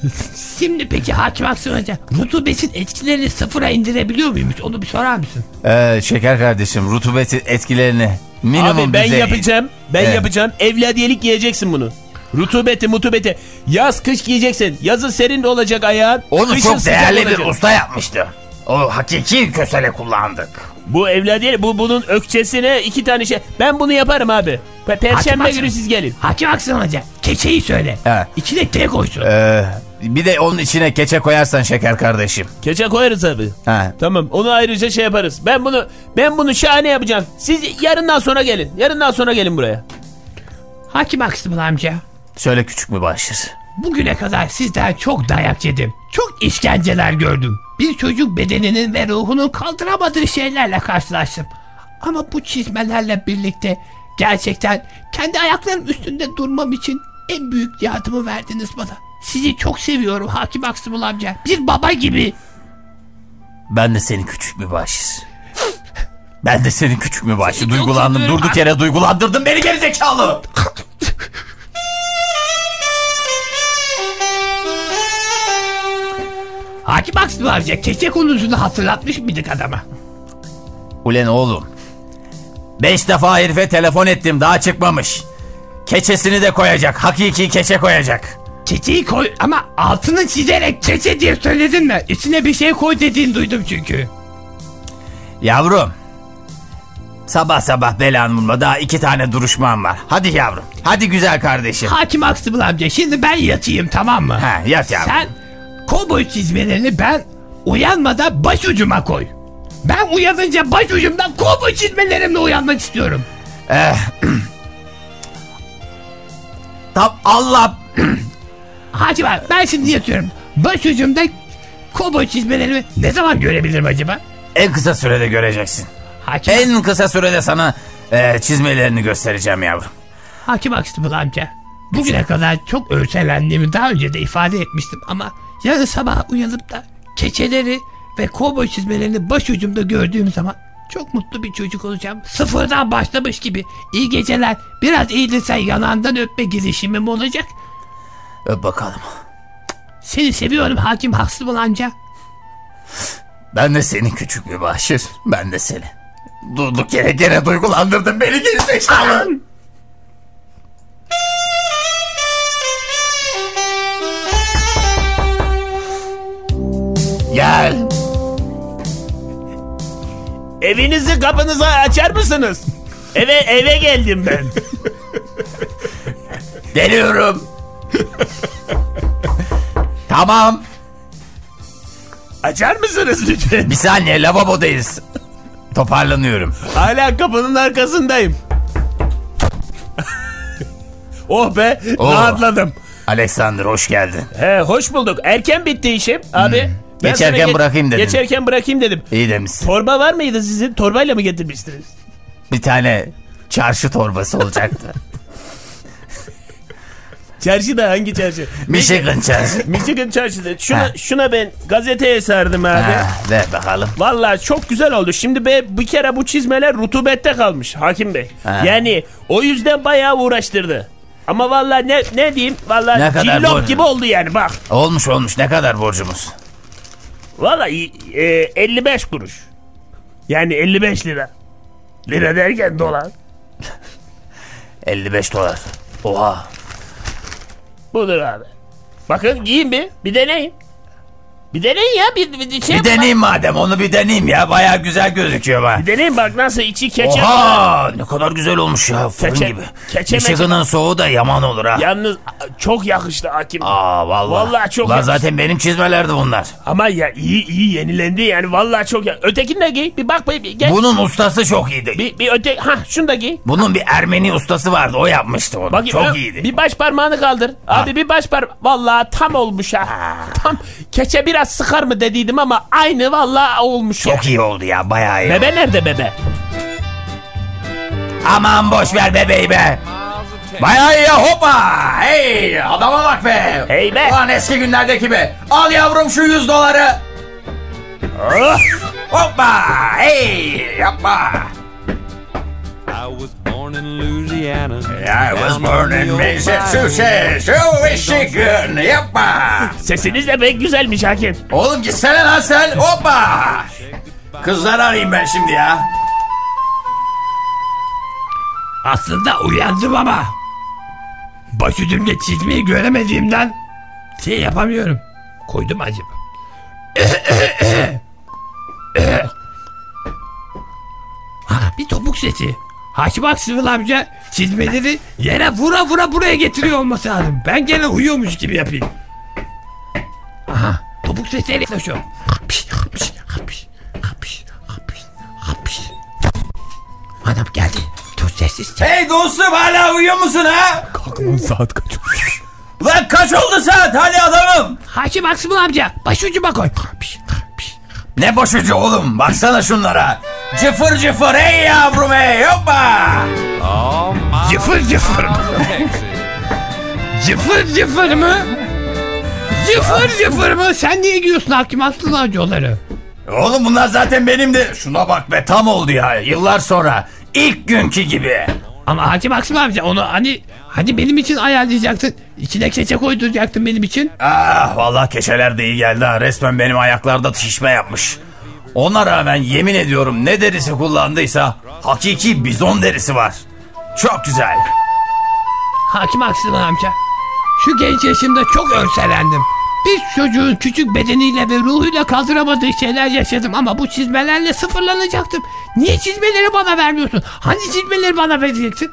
Şimdi peki Hakim Aksın Hoca, rutubetin etkilerini sıfıra indirebiliyor muymuş? Onu bir sorar mısın? Ee, şeker kardeşim, rutubetin etkilerini minimum Abi ben düzey... yapacağım. Ben Evet. yapacağım. Evladiyelik giyeceksin bunu. Rutubeti mutubeti. Yaz kış giyeceksin. Yazın serin de olacak ayağın. Onu kışın çok sıcak değerli bir olacak. usta yapmıştı. O hakiki kösele kullandık. Bu evladiyelik, bu bunun ökçesine iki tane şey. Ben bunu yaparım abi. Pe- Perşembe Hakim günü Aksın- siz gelin. Hakim Aksın Hoca, keçeyi söyle. He. İçine T koysun. Ee, bir de onun içine keçe koyarsan şeker kardeşim. Keçe koyarız abi. He. Tamam, onu ayrıca şey yaparız. Ben bunu ben bunu şahane yapacağım. Siz yarından sonra gelin. Yarından sonra gelin buraya. Hakim Aksın amca, Şöyle küçük mübaşir. bugüne kadar sizden çok dayak yedim. Çok işkenceler gördüm. Bir çocuk bedeninin ve ruhunun kaldıramadığı şeylerle karşılaştım. Ama bu çizmelerle birlikte gerçekten kendi ayaklarım üstünde durmam için en büyük yardımı verdiniz bana. Sizi çok seviyorum Hakim Aksımıl amca. Bir baba gibi. Ben de senin küçük mübaşir. Ben de senin küçük mübaşir. Seni Duygulandım. çok Durduk yere duygulandırdın beni gerizekalı. Hakim Aksımıl amca, keçe konusunu hatırlatmış mıydık adama? Ulen oğlum. Beş defa herife telefon ettim, daha çıkmamış. Keçesini de koyacak. Hakiki keçe koyacak. Keçeyi koy ama altını çizerek keçe diye söyledin mi? İçine bir şey koy dediğini duydum çünkü. Yavrum. Sabah sabah belanı bulma. Daha iki tane duruşmam var. Hadi yavrum. Hadi güzel kardeşim. Hakim Aksımıl amca, şimdi ben yatayım, tamam mı? Ha, yat yavrum. Sen kovboy çizmelerini ben uyanmadan başucuma koy. Ben uyanınca başucumdan kovboy çizmelerimle uyanmak istiyorum. Eh. Tam Allah. Hakim abi, ben şimdi yatıyorum. Başucumda kovboy çizmelerimi ne zaman görebilirim acaba? En kısa sürede göreceksin. Hakim, En kısa sürede sana e, çizmelerini göstereceğim yavrum. Hakim Aksımıl amca, bugüne kadar çok örselendiğimi daha önce de ifade etmiştim ama yarın sabah uyanıp da keçeleri ve kovboy çizmelerini başucumda gördüğüm zaman çok mutlu bir çocuk olacağım. Sıfırdan başlamış gibi. İyi geceler. Biraz eğilirsen yanağından öpme girişimim olacak. Öp bakalım. Seni seviyorum Hakim Aksımıl amca. Ben de senin küçük mübaşir. Ben de seni. Durduk yere gene duygulandırdın beni gerizekalı. Gel. Evinizi kapınızı açar mısınız? Eve eve geldim ben. Geliyorum. Tamam. Açar mısınız lütfen? Bir saniye, lavabodayız. Toparlanıyorum. Hala kapının arkasındayım. Oh be, Oo. rahatladım. Alexander hoş geldin. He, hoş bulduk. Erken bitti işim abi. Hmm. Ben Geçerken sana ge- bırakayım dedim. Geçerken bırakayım dedim. İyi demişsin. Torba var mıydı sizin? Torbayla mı getirmiştiniz? Bir tane çarşı torbası olacaktı. Çarşı da hangi çarşı? Michigan çarşı. Michigan çarşıda. Şuna, Ha. şuna ben gazeteye sardım abi. Ha, ver bakalım. Vallahi çok güzel oldu. Şimdi be, bir kere bu çizmeler rutubette kalmış Hakim Bey. Ha. Yani o yüzden bayağı uğraştırdı. Ama vallahi ne ne diyeyim? Vallahi Ne kadar cillop borcu? gibi oldu yani bak. Olmuş olmuş. Ne kadar borcumuz? Vallahi e, elli beş kuruş. Yani elli beş lira. Lira derken dolar. elli beş dolar. Oha. Budur abi. Bakın giyin bir. Bir deneyin. Bir deneyin ya. Bir, bir, şey Bir deneyeyim madem, onu bir deneyeyim ya. Baya güzel gözüküyor bak. Bir deneyin bak nasıl içi keçe. Oha, ne kadar güzel olmuş ya, fırın Keçe- gibi. keçe Michigan'ın soğuğu da yaman olur ha. Yalnız çok yakıştı Hakim. Aa vallahi. Vallahi çok Ulan yakıştı. zaten benim çizmelerdi bunlar. Ama ya iyi iyi yenilendi yani vallahi çok ya. Ötekini de giy. Bir bak bir, bir gel. Bunun ustası çok iyiydi. Bir, bir öte ha şunu da giy. Bunun bir Ermeni ustası vardı, o yapmıştı onu. Bak, çok ö- iyiydi. Bir baş parmağını kaldır. Abi bir baş par vallahi tam olmuş ha. Tam keçe biraz sıkar mı dediydim ama aynı vallahi olmuş. Çok iyi oldu ya, bayağı iyi. Bebe nerede bebe? Aman boş ver bebeği be. Bayağı iyi ya, hoppa. Hey, adama bak be. Hey be. Ulan eski günlerdeki be. Al yavrum şu yüz doları. Oh. Hoppa. Hey, yapma. I was born in Louisiana. I was born in Massachusetts. Oh, Michigan. Yapma. Sesiniz de pek güzelmiş hakim. Oğlum gitsene lan sen. Hoppa. Kızları arayayım ben şimdi ya. Aslında uyandım ama başucumda çizmeyi göremediğimden şey yapamıyorum. Koydum acaba? Ha, bir topuk sesi. Hakim Aksıvıl amca çizmeleri yere vura vura buraya getiriyor olması lazım. Ben gene uyuyormuş gibi yapayım. Aha, topuk sesiyle şu. Adam geldi. Dur sessiz. Hey dostum, hala uyuyor musun ha? Kalkman saat kaç? Lan kaç oldu saat? Hadi adamım. Hakim Aksıvıl amca başucuma koy. Ne başucu oğlum? Baksana şunlara. Cıfır cıfır hey yavrum hey hoppa. Cıfır cıfır mı? Cıfır cıfır mı? Cıfır cıfır mı? Sen niye giyiyorsun Hakim Aksıvıl amcaları? Oğlum bunlar zaten benimdi. Şuna bak be, tam oldu ya. Yıllar sonra. İlk günkü gibi. Ama Hakim Aksıvıl amca onu hani hani benim için ayarlayacaktın. İçine keçe koyduracaktın benim için. Ah vallahi keçeler de iyi geldi ha. Resmen benim ayaklarda şişme yapmış. Ona rağmen yemin ediyorum ne derisi kullandıysa hakiki bizon derisi var. Çok güzel. Hakim Aksıvıl amca, şu genç yaşımda çok örselendim. Bir çocuğun küçük bedeniyle ve ruhuyla kaldıramadığı şeyler yaşadım ama bu çizmelerle sıfırlanacaktım. Niye çizmeleri bana vermiyorsun? Hani çizmeleri bana vereceksin?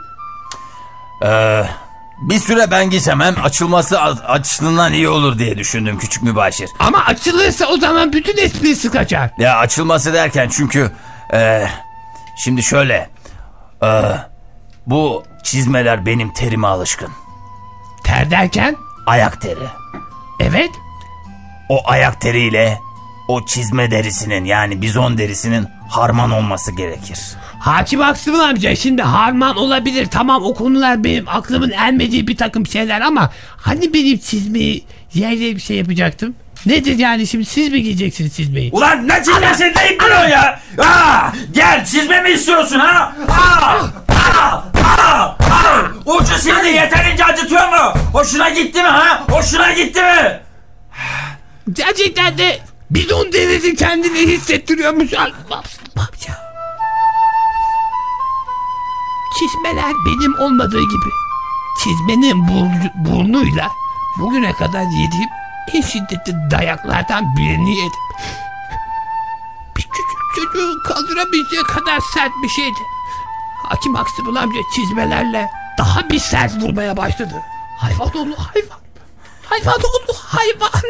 Ee, bir süre ben giysem hem açılması açısından iyi olur diye düşündüm küçük mübaşir. Ama açılırsa o zaman bütün esprisi kaçar. Ya açılması derken çünkü e, şimdi şöyle e, bu çizmeler benim terime alışkın. Ter derken? Ayak teri. Evet. O ayak teriyle o çizme derisinin yani bizon derisinin harman olması gerekir. Hakim Aksıvıl amca, şimdi harman olabilir. Tamam, o konular benim aklımın ermediği bir takım şeyler ama hani benim çizmeyi yerle bir şey yapacaktım. Nedir yani şimdi, siz mi giyeceksiniz çizmeyi? Ulan ne çizmesi deyip duruyor ya? Aa, gel çizme mi istiyorsun ha? Aa, aa, aa, aa. Ucu sildi, yeterince acıtıyor mu? Hoşuna gitti mi ha? Hoşuna gitti mi? Gerçekten de bizon derisi kendini hissettiriyormuş. Amca. Çizmeler benim olmadığı gibi çizmenin bur- burnuyla bugüne kadar yediğim en şiddetli dayaklardan birini yedim. Bir küçük çocuğun kaldıramayacağı kadar sert bir şeydi. Hakim Aksıvıl amca çizmelerle daha bir sert vurmaya başladı. Hayvan oğlu hayvan. Hayvan oğlu hayvan.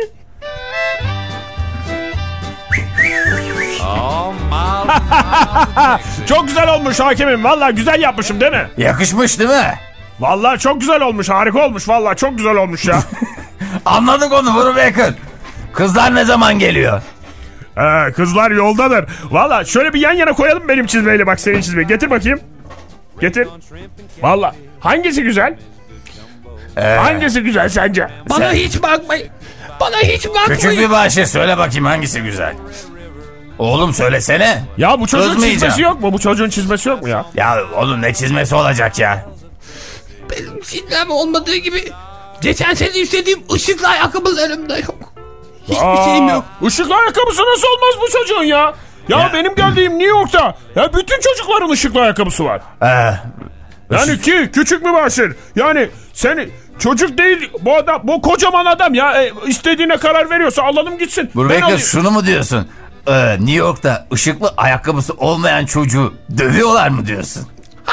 Çok güzel olmuş hakimim. Vallahi güzel yapmışım değil mi? Yakışmış değil mi? Vallahi çok güzel olmuş. Harika olmuş. Vallahi çok güzel olmuş ya. Anladık onu Brubaker. Kızlar ne zaman geliyor? Ee, kızlar yoldadır. Vallahi şöyle bir yan yana koyalım benim çizmeyle, bak senin çizmeyi. Getir bakayım. Getir. Vallahi hangisi güzel? Ee, hangisi güzel sence? Bana Sen... hiç bakmayın. Bana hiç bakmayın. Küçük bir bahşiş söyle bakayım hangisi güzel? Oğlum söylesene. Ya bu çocuğun çizmesi yok mu? Bu çocuğun çizmesi yok mu ya? Ya oğlum ne çizmesi olacak ya? Benim çizmem olmadığı gibi geçen sene istediğim ışıklı ayakkabılarım da yok. Hiçbir Aa, şeyim yok. Işıklı ayakkabısı nasıl olmaz bu çocuğun ya? Ya, ya. benim geldiğim New York'ta ya bütün çocukların ışıklı ayakkabısı var. Ee, yani ışık... ki küçük mübaşir. Yani seni çocuk değil bu adam, bu kocaman adam ya, e, istediğine karar veriyorsa alalım gitsin. Brubaker şunu mu diyorsun? Ee, New York'ta ışıklı ayakkabısı olmayan çocuğu dövüyorlar mı diyorsun?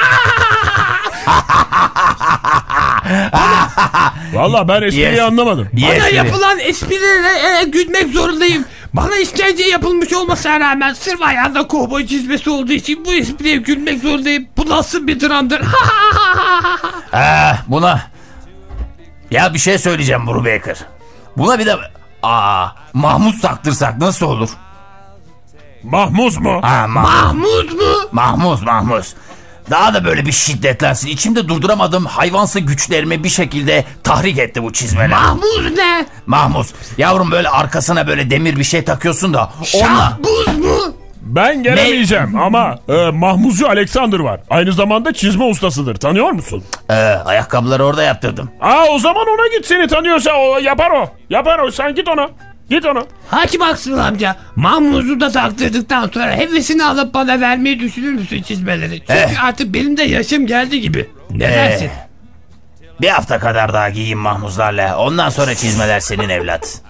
Vallahi ben espriyi yes. anlamadım. Bana yes, yapılan esprilere e, gülmek zorundayım. Bana işkence yapılmış olmasına rağmen sırf ayağında kovboy çizmesi olduğu için bu espriye gülmek zorundayım. Bu nasıl bir dramdır? ee, buna ya bir şey söyleyeceğim Brubaker. Buna bir de aa, Mahmut taktırsak nasıl olur? Mahmuz mu? Ha, Mahmuz. Mahmuz mu? Mahmuz, Mahmuz. Daha da böyle bir şiddetlensin. İçimde durduramadığım hayvansı güçlerimi bir şekilde tahrik etti bu çizmeler. Mahmuz ne? Mahmuz. Yavrum böyle arkasına böyle demir bir şey takıyorsun da. Onunla... Şahbuz mu? Ben gelemeyeceğim ne? ama e, Mahmuzcu Alexander var. Aynı zamanda çizme ustasıdır. Tanıyor musun? Ee, ayakkabıları orada yaptırdım. Aa, o zaman ona git, seni tanıyorsa o yapar o. Yapar o, sen git ona. Git ona. Hakim Aksımıl amca, Mahmuz'u da taktırdıktan sonra hevesini alıp bana vermeyi düşünür müsün çizmeleri? Çünkü eh. artık benim de yaşım geldi gibi. Ne eh. dersin? Bir hafta kadar daha giyeyim Mahmuzlarla. Ondan sonra çizmeler senin evlat.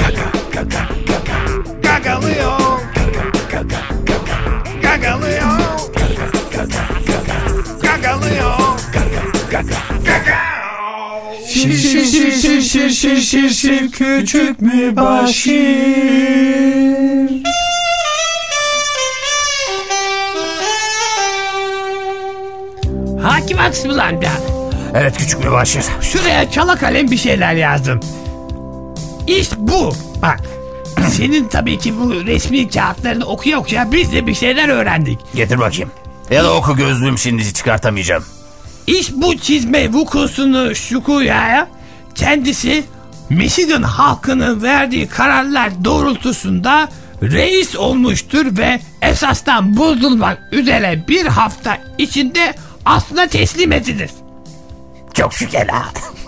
Gagalıyor. Gagalıyor. Gagalıyor. Şir şir şir şir şir şir şir şir küçük mübaşir. Hakim Aksımıl amca. Evet küçük mübaşir. Şuraya çala kalem bir şeyler yazdım. İş bu. Bak. Senin tabii ki bu resmi kağıtlarını okuya okuya biz de bir şeyler öğrendik. Getir bakayım. Ya da oku, gözlüğüm şimdi çıkartamayacağım. İş bu çizme vukusunu şukuya kendisi Michigan halkının verdiği kararlar doğrultusunda reis olmuştur ve esastan bozulmak üzere bir hafta içinde aslına teslim edilir. Çok şükela.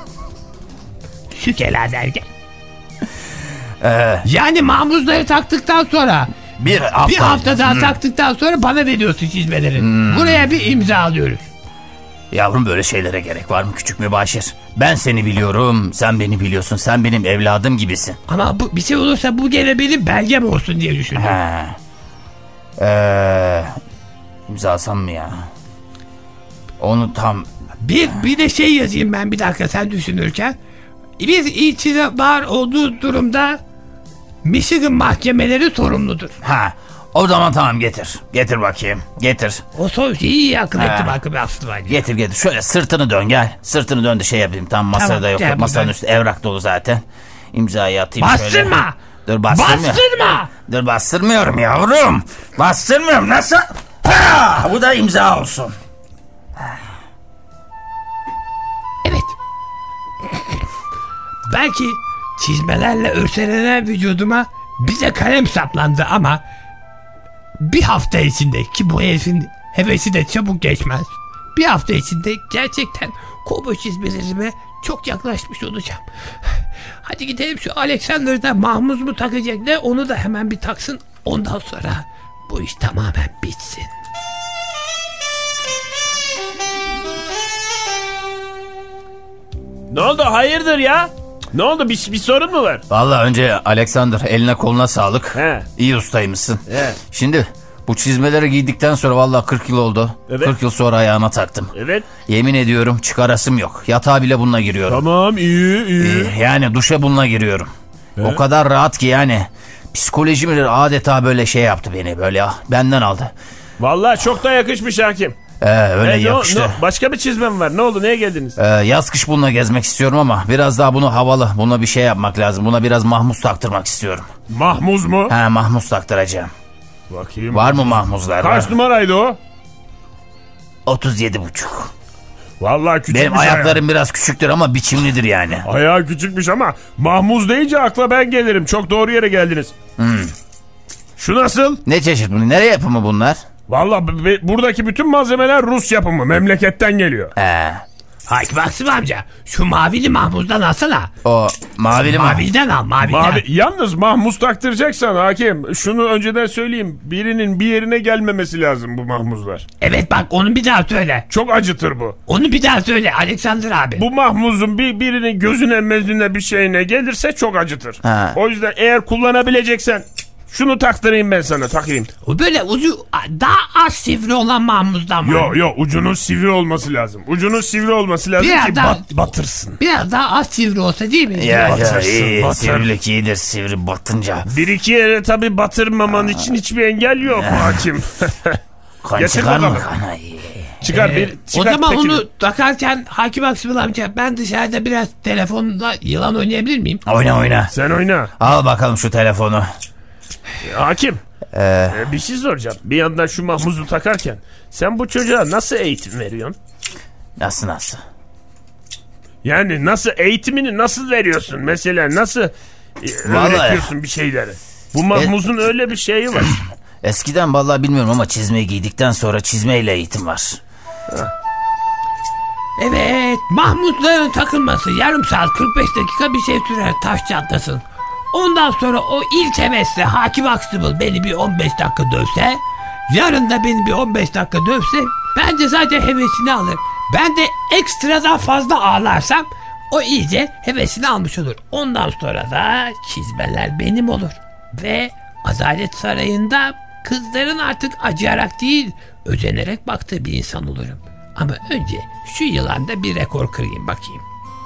Şükela derken. Ee, yani Mahmuzları taktıktan sonra bir hafta, bir hafta daha hmm. taktıktan sonra bana veriyorsun çizmeleri. Hmm. Buraya bir imza alıyoruz. Yavrum, böyle şeylere gerek var mı küçük mübaşir? Ben seni biliyorum, sen beni biliyorsun, sen benim evladım gibisin. Ama bu, bir şey olursa bu gene benim belgem olsun diye düşündüm. He. Ee, imzasam mı ya? Onu tam... Bir, bir de şey yazayım ben bir dakika sen düşünürken. Bir itibar olduğu durumda Michigan mahkemeleri sorumludur. Ha, o zaman tamam, getir. Getir bakayım, getir. O son şeyi iyi akıl etti bakım aslında. Getir getir, şöyle sırtını dön gel. Sırtını dön de şey yapayım, tam masada tamam, yok. Masanın üstü evrak dolu zaten. İmzayı atayım bastırma. şöyle. Bastırma. Dur bastırmıyorum. Bastırma. Dur bastırmıyorum yavrum. Bastırmıyorum, nasıl? Ha, bu da imza olsun. Evet. Belki çizmelerle örselenen vücuduma bize kalem saplandı ama bir hafta içinde, ki bu herifin hevesi de çabuk geçmez, bir hafta içinde gerçekten kovboy çizmelerime çok yaklaşmış olacağım. Hadi gidelim, şu Alexander'da Mahmuz mu takacak ne, onu da hemen bir taksın, ondan sonra bu iş tamamen bitsin. Ne oldu, hayırdır ya? Ne oldu, bir, bir sorun mu var? Vallahi önce Alexander, eline koluna sağlık. He. İyi ustaymışsın. He. Şimdi bu çizmeleri giydikten sonra vallahi kırk yıl oldu. Evet. kırk yıl sonra ayağıma taktım. Evet. Yemin ediyorum çıkarasım yok. Yatağa bile bununla giriyorum. Tamam, iyi iyi. Ee, yani duşa bununla giriyorum. He. O kadar rahat ki yani. Psikolojim adeta böyle şey yaptı beni, böyle ah, benden aldı. Vallahi çok da yakışmış hakim. Ee, öyle e, yakıştı. No, no, başka bir çizmem var. Ne oldu? Neye geldiniz? Ee, yaz kış bununla gezmek istiyorum ama biraz daha bunu havalı. Buna bir şey yapmak lazım. Buna biraz mahmuz taktırmak istiyorum. Mahmuz mu? He, mahmuz taktıracağım. Bakayım. Var mı mahmuzlar? Kaç var? Numaraydı o? otuz yedi buçuk. Vallahi küçükmüş. Benim ayaklarım ayağı biraz küçüktür ama biçimlidir yani. Ayağı küçükmüş ama mahmuz deyince akla ben gelirim. Çok doğru yere geldiniz. Hmm. Şu nasıl? Ne çeşit bu? Nereye yapımı bunlar? Vallahi buradaki bütün malzemeler Rus yapımı. Memleketten geliyor. He. Hakim Aksım amca, şu mavili mahmuzdan alsana. O mavili maviden al, maviden. Mavi, yalnız mahmuz taktıracaksan hakim, şunu önceden söyleyeyim. Birinin bir yerine gelmemesi lazım bu mahmuzlar. Evet bak, onu bir daha söyle. Çok acıtır bu. Onu bir daha söyle Alexander abi. Bu mahmuzun bir birinin gözüne mezüne bir şeyine gelirse çok acıtır. Ha. O yüzden eğer kullanabileceksen şunu taktırayım ben sana, takayım. O böyle ucu daha az sivri olan mahmuzdan var. Yok yok, ucunun sivri olması lazım. Ucunun sivri olması lazım biraz ki daha, bat, batırsın. Biraz daha az sivri olsa değil mi? Ya, batırsın, ya iyi, batır. Sivrilik iyidir, sivri batınca. Bir iki yere tabii batırmaman için hiçbir engel yok hakim. Kan çıkar mı kan? Çıkar, ee, bir çıkar. O zaman tekini. Onu takarken Hakim Aksımıl amca, ben dışarıda biraz telefonla yılan oynayabilir miyim? Oyna oyna. Sen oyna. Al bakalım şu telefonu. Hakim, ee... ee, bir şey soracağım. Bir yandan şu mahmuzu takarken sen bu çocuğa nasıl eğitim veriyorsun? Nasıl nasıl? Yani nasıl, eğitimini nasıl veriyorsun? Mesela nasıl e, öğretiyorsun bir şeyleri? Bu mahmuzun e... öyle bir şeyi var. Eskiden vallahi bilmiyorum ama çizmeyi giydikten sonra çizmeyle eğitim var. Evet, Mahmutların takılması yarım saat kırk beş dakika bir şey sürer, taş çatlasın. Ondan sonra o ilk hevesle Hakim Aksımıl beni bir on beş dakika dövse, yarın da beni bir on beş dakika dövse, bence zaten hevesini alır. Ben de ekstradan fazla ağlarsam o iyice hevesini almış olur. Ondan sonra da çizmeler benim olur. Ve Adalet Sarayı'nda kızların artık acıyarak değil, özenerek baktığı bir insan olurum. Ama önce şu yılanda bir rekor kırayım bakayım.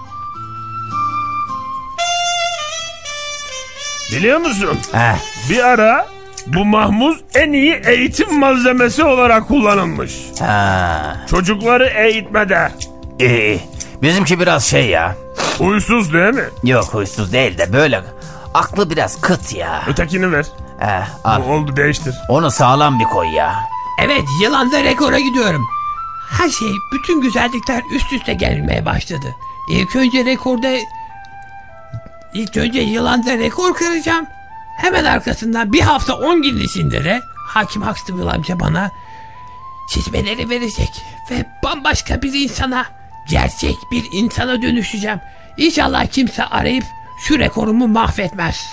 Biliyor musun? Heh. Bir ara bu mahmuz en iyi eğitim malzemesi olarak kullanılmış. Ha. Çocukları eğitmede. İyi. Bizimki biraz şey ya. Huysuz değil mi? Yok, huysuz değil de böyle aklı biraz kıt ya. Ötekini ver. Heh, al. Bu oldu, değiştir. Onu sağlam bir koy ya. Evet, yılanda rekora gidiyorum. Her şey, bütün güzellikler üst üste gelmeye başladı. İlk önce rekorda... İlk önce yılanda rekor kıracağım. Hemen arkasından bir hafta on gün içinde de Hakim Huxtable amca bana çizmeleri verecek. Ve bambaşka bir insana, gerçek bir insana dönüşeceğim. İnşallah kimse arayıp şu rekorumu mahvetmez.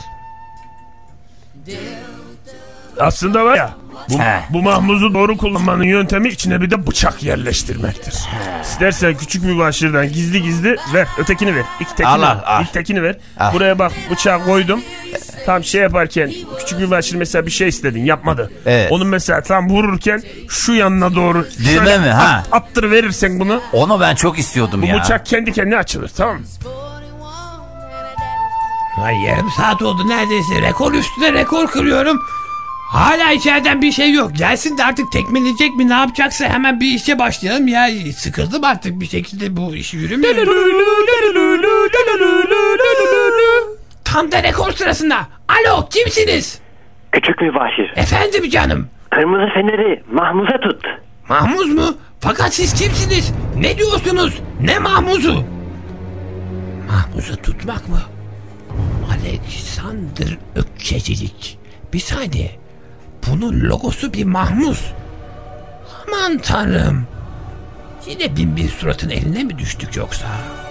Aslında var ya, bu, bu mahmuzu doğru kullanmanın yöntemi içine bir de bıçak yerleştirmektir. He. İstersen küçük mübaşirden gizli gizli ver, ötekini ver. İlk tekini, al, al, al. İlk tekini ver. Al. Buraya bak, bıçağı koydum. Tam şey yaparken küçük mübaşir mesela bir şey istedin, yapmadı. Evet. Onu mesela tam vururken şu yanına doğru Dilme mi? Ha. At, attır verirsen bunu. Onu ben çok istiyordum bu ya. Bu bıçak kendi kendine açılır, tamam mı? Ay, yarım saat oldu neredeyse. Rekor üstüne rekor kırıyorum. Hala içeriden bir şey yok. Gelsin de artık tekmeleyecek mi, ne yapacaksa hemen bir işe başlayalım ya. Sıkıldım artık, bir şekilde bu iş yürümüyor. Tam da rekor sırasında. Alo, kimsiniz? Küçük mübaşir. Efendim canım. Kırmızı feneri Mahmuz'a tut. Mahmuz mu? Fakat siz kimsiniz? Ne diyorsunuz? Ne Mahmuz'u? Mahmuz'u tutmak mı? Alexander Ökçecilik. Bir saniye. Bunun logosu bir Mahmuz. Aman tanrım. Yine Binbir Surat'ın eline mi düştük yoksa?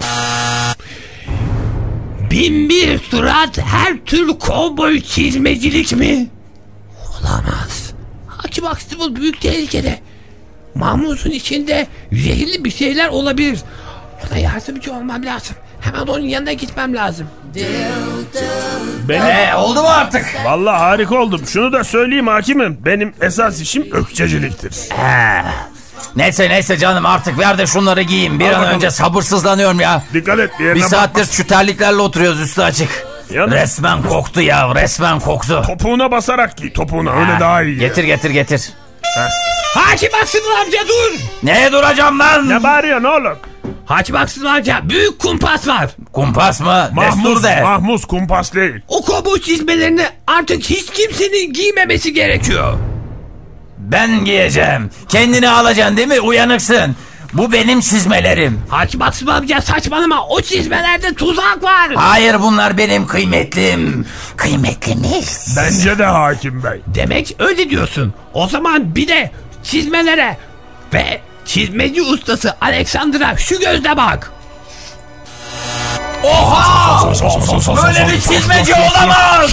Binbir Surat her tür kovboy çizmecilik mi? Olamaz. Hakim Huxtable büyük tehlikede. Mahmuz'un içinde zehirli bir şeyler olabilir. Ona yardımcı olmam lazım. Hemen onun yanına gitmem lazım. Benim... Ee, oldu mu artık? Vallahi harika oldum. Şunu da söyleyeyim hakimim. Benim esas işim ökçeciliktir. He. Neyse neyse canım, artık ver de şunları giyeyim. Bir Al an bakalım. önce sabırsızlanıyorum ya. Dikkat et. Bir, bir saattir şu terliklerle oturuyoruz üstü açık. Yanım. Resmen koktu ya, resmen koktu. Topuğuna basarak giy, topuğuna. Öyle Ha. daha iyi. Getir getir getir. Hakim Huxtable amca dur. Neye duracağım ben? Ne bağırıyorsun oğlum? Hakim Huxtable amca, büyük kumpas var. Kumpas mı? Mahmuz de. Mahmuz kumpas değil. O kovboy çizmelerini artık hiç kimsenin giymemesi gerekiyor. Ben giyeceğim. Kendini alacaksın değil mi? Uyanıksın. Bu benim çizmelerim. Hakim Huxtable amca saçmalama. O çizmelerde tuzak var. Hayır, bunlar benim kıymetlim. Kıymetlimiz. Bence de hakim bey. Demek öyle diyorsun. O zaman bir de çizmelere ve çizmeci ustası Alexander'a şu gözle bak. Oha! Böyle bir çizmeci olamaz!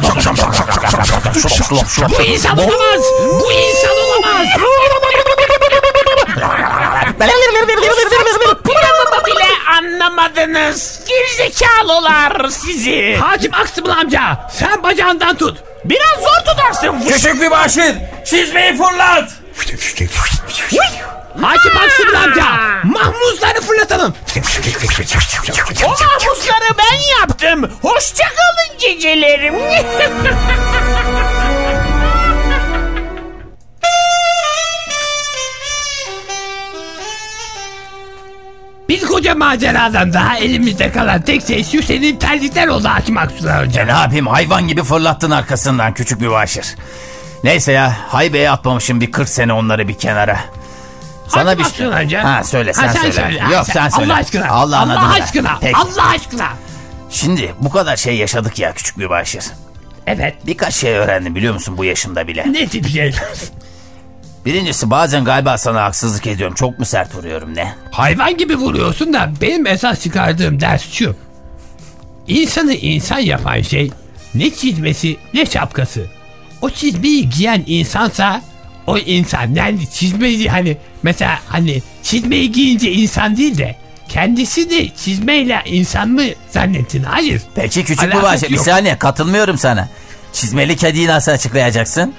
Bu insan olamaz! Bu insan olamaz! Planımı bile anlamadınız. Gerizekalılar sizi. Hakim Huxtable amca, sen bacağından tut. Biraz zor tutarsın. Küçük bir başır, çizmeyi fırlat! Hakim Huxtable amca, mahmuzları fırlatalım. O mahmuzları ben yaptım. Hoşça kalın cicelerim. Bir koca maceradan daha elimizde kalan tek şey şu senin terlikler oldu Hakim Huxtable amca. Ne yapayım, hayvan gibi fırlattın arkasından küçük bir başır. Neyse ya, haybeye atmamışım bir kırk sene onları bir kenara. Sana Hakim bir Huxtable amca. Ha söyle sen, ha, sen söyle. söyle. Yok Ha, sen söyle. Allah aşkına. Allah, Allah aşkına. Peki. Allah aşkına. Şimdi bu kadar şey yaşadık ya küçük bir başır. Evet. Birkaç şey öğrendim biliyor musun bu yaşımda bile. Ne tip şey? Birincisi bazen galiba sana haksızlık ediyorum. Çok mu sert vuruyorum ne? Hayvan gibi vuruyorsun da benim esas çıkardığım ders şu. İnsanı insan yapan şey ne çizmesi ne şapkası. O çizmeyi giyen insansa o insan, yani çizmeyi hani mesela hani çizmeyi giyince insan değil de kendisi de çizmeyle insan mı zannettin? Hayır. Peki küçük mübaşir bir saniye katılmıyorum sana. Çizmeli kediyi nasıl açıklayacaksın?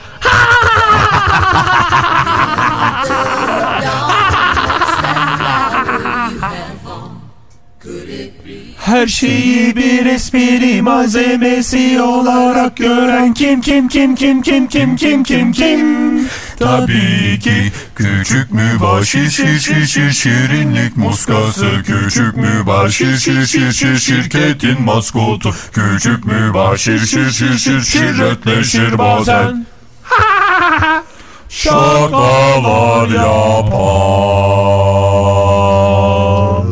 Her şeyi bir espri malzemesi olarak gören kim kim kim kim kim kim kim kim kim? Tabii ki küçük mübaşir şir şir şir şirinlik muskası. Küçük mübaşir şir şir şir şirketin maskotu. Küçük mübaşir şir şir şir şirretleşir bazen. Şakalar yapar.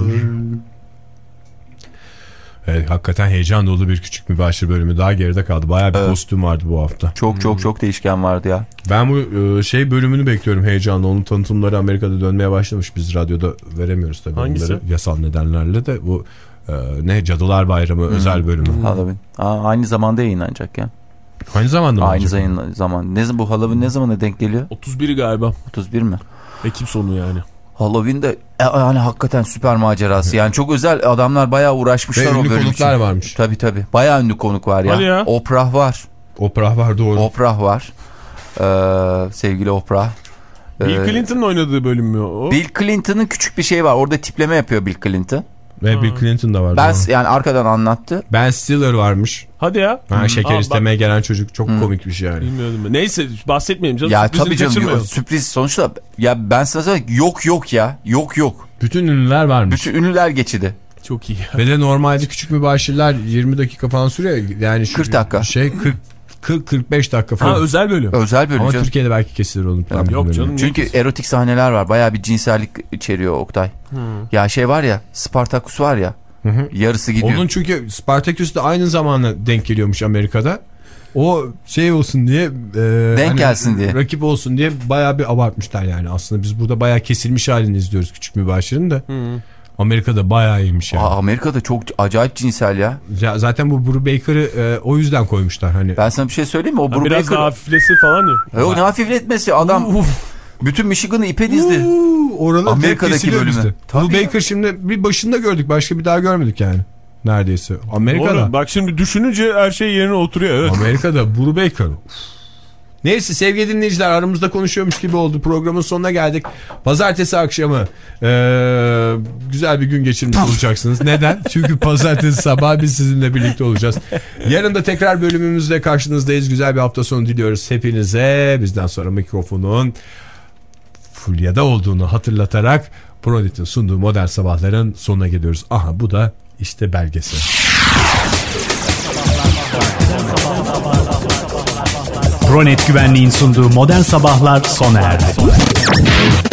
Evet, hakikaten heyecan dolu bir küçük mübaşir bölümü daha geride kaldı. Bayağı bir evet. kostüm vardı bu hafta. Çok çok çok değişken vardı ya. Ben bu şey bölümünü bekliyorum heyecanla. Onun tanıtımları Amerika'da dönmeye başlamış. Biz radyoda veremiyoruz tabii. Hangisi? Onları yasal nedenlerle de bu e, ne Cadılar Bayramı hmm. özel bölümü. Halloween. Aa, aynı zamanda yayınlanacak ya. Aynı zamanda mı? Aynı zaman, zaman. Ne bu Halloween ne zamana denk geliyor? otuz biri galiba. otuz bir mi? Ekim sonu yani. Halloween'de yani hakikaten süper macerası. Yani çok özel adamlar bayağı uğraşmışlar. Ve o bölüm için. Ünlü konuklar varmış. Tabii tabii. Bayağı ünlü konuk var ya. ya. Oprah var. Oprah var doğru. Oprah var. Ee, sevgili Oprah. Bill ee, Clinton'ın oynadığı bölüm mü o? Bill Clinton'ın küçük bir şeyi var. Orada tipleme yapıyor Bill Clinton. Ve ha. Bill Clinton da var. Ben yani arkadan anlattı. Ben Stiller varmış. Hadi ya. Ha, şeker Aa, istemeye bak. gelen çocuk çok hmm. komik bir şey yani. Bilmiyordum ben. Neyse bahsetmeyeyim canım. Ya tabii canım sürpriz sonuçta. Ya ben sana söyleyeyim yok yok ya. Yok yok. Bütün ünlüler varmış. Bütün ünlüler geçidi. Çok iyi. Ve de normalde küçük mübaşirler yirmi dakika falan sürüyor. Yani şu kırk dakika. Şey kırk kırk beş dakika falan. Ha özel bölüm. Özel bölüm. Ama canım. Türkiye'de belki kesilir onu. Yani yok canım. Çünkü erotik sahneler var. Bayağı bir cinsellik içeriyor Oktay. Hmm. Ya şey var ya Spartacus var ya. Hı hı. Yarısı gidiyor. Onun çünkü Spartacus da aynı zamana denk geliyormuş Amerika'da. O şey olsun diye. E, denk hani gelsin diye. Rakip olsun diye bayağı bir abartmışlar yani. Aslında biz burada bayağı kesilmiş halini izliyoruz küçük mübaşirin de. Hı. Amerika'da bayağı iyiymiş yani. Aa, Amerika'da çok acayip cinsel ya. ya zaten bu Brubaker'ı e, o yüzden koymuşlar hani. Ben sana bir şey söyleyeyim mi? O Brubaker biraz daha hafiflesi falan ya. Yok ne hafifletmesi adam. Uf. Bütün Michigan'ı ipe dizdi. Oranı Amerika'daki bölümü. Brubaker şimdi bir başında gördük. Başka bir daha görmedik yani. Neredeyse. Amerika'da. Doğru. Bak şimdi düşününce her şey yerine oturuyor. Evet. Amerika'da Brubaker. Neyse sevgili dinleyiciler aramızda konuşuyormuş gibi oldu. Programın sonuna geldik. Pazartesi akşamı ee, güzel bir gün geçirmiş olacaksınız. Neden? Çünkü pazartesi sabah biz sizinle birlikte olacağız. Yarın da tekrar bölümümüzde karşınızdayız. Güzel bir hafta sonu diliyoruz hepinize. Bizden sonra mikrofonun Fulya'da olduğunu hatırlatarak Pronet'in sunduğu Modern Sabahların sonuna geliyoruz. Aha bu da işte belgesi. Pronet Güvenliğin sunduğu Modern Sabahlar sona erdi.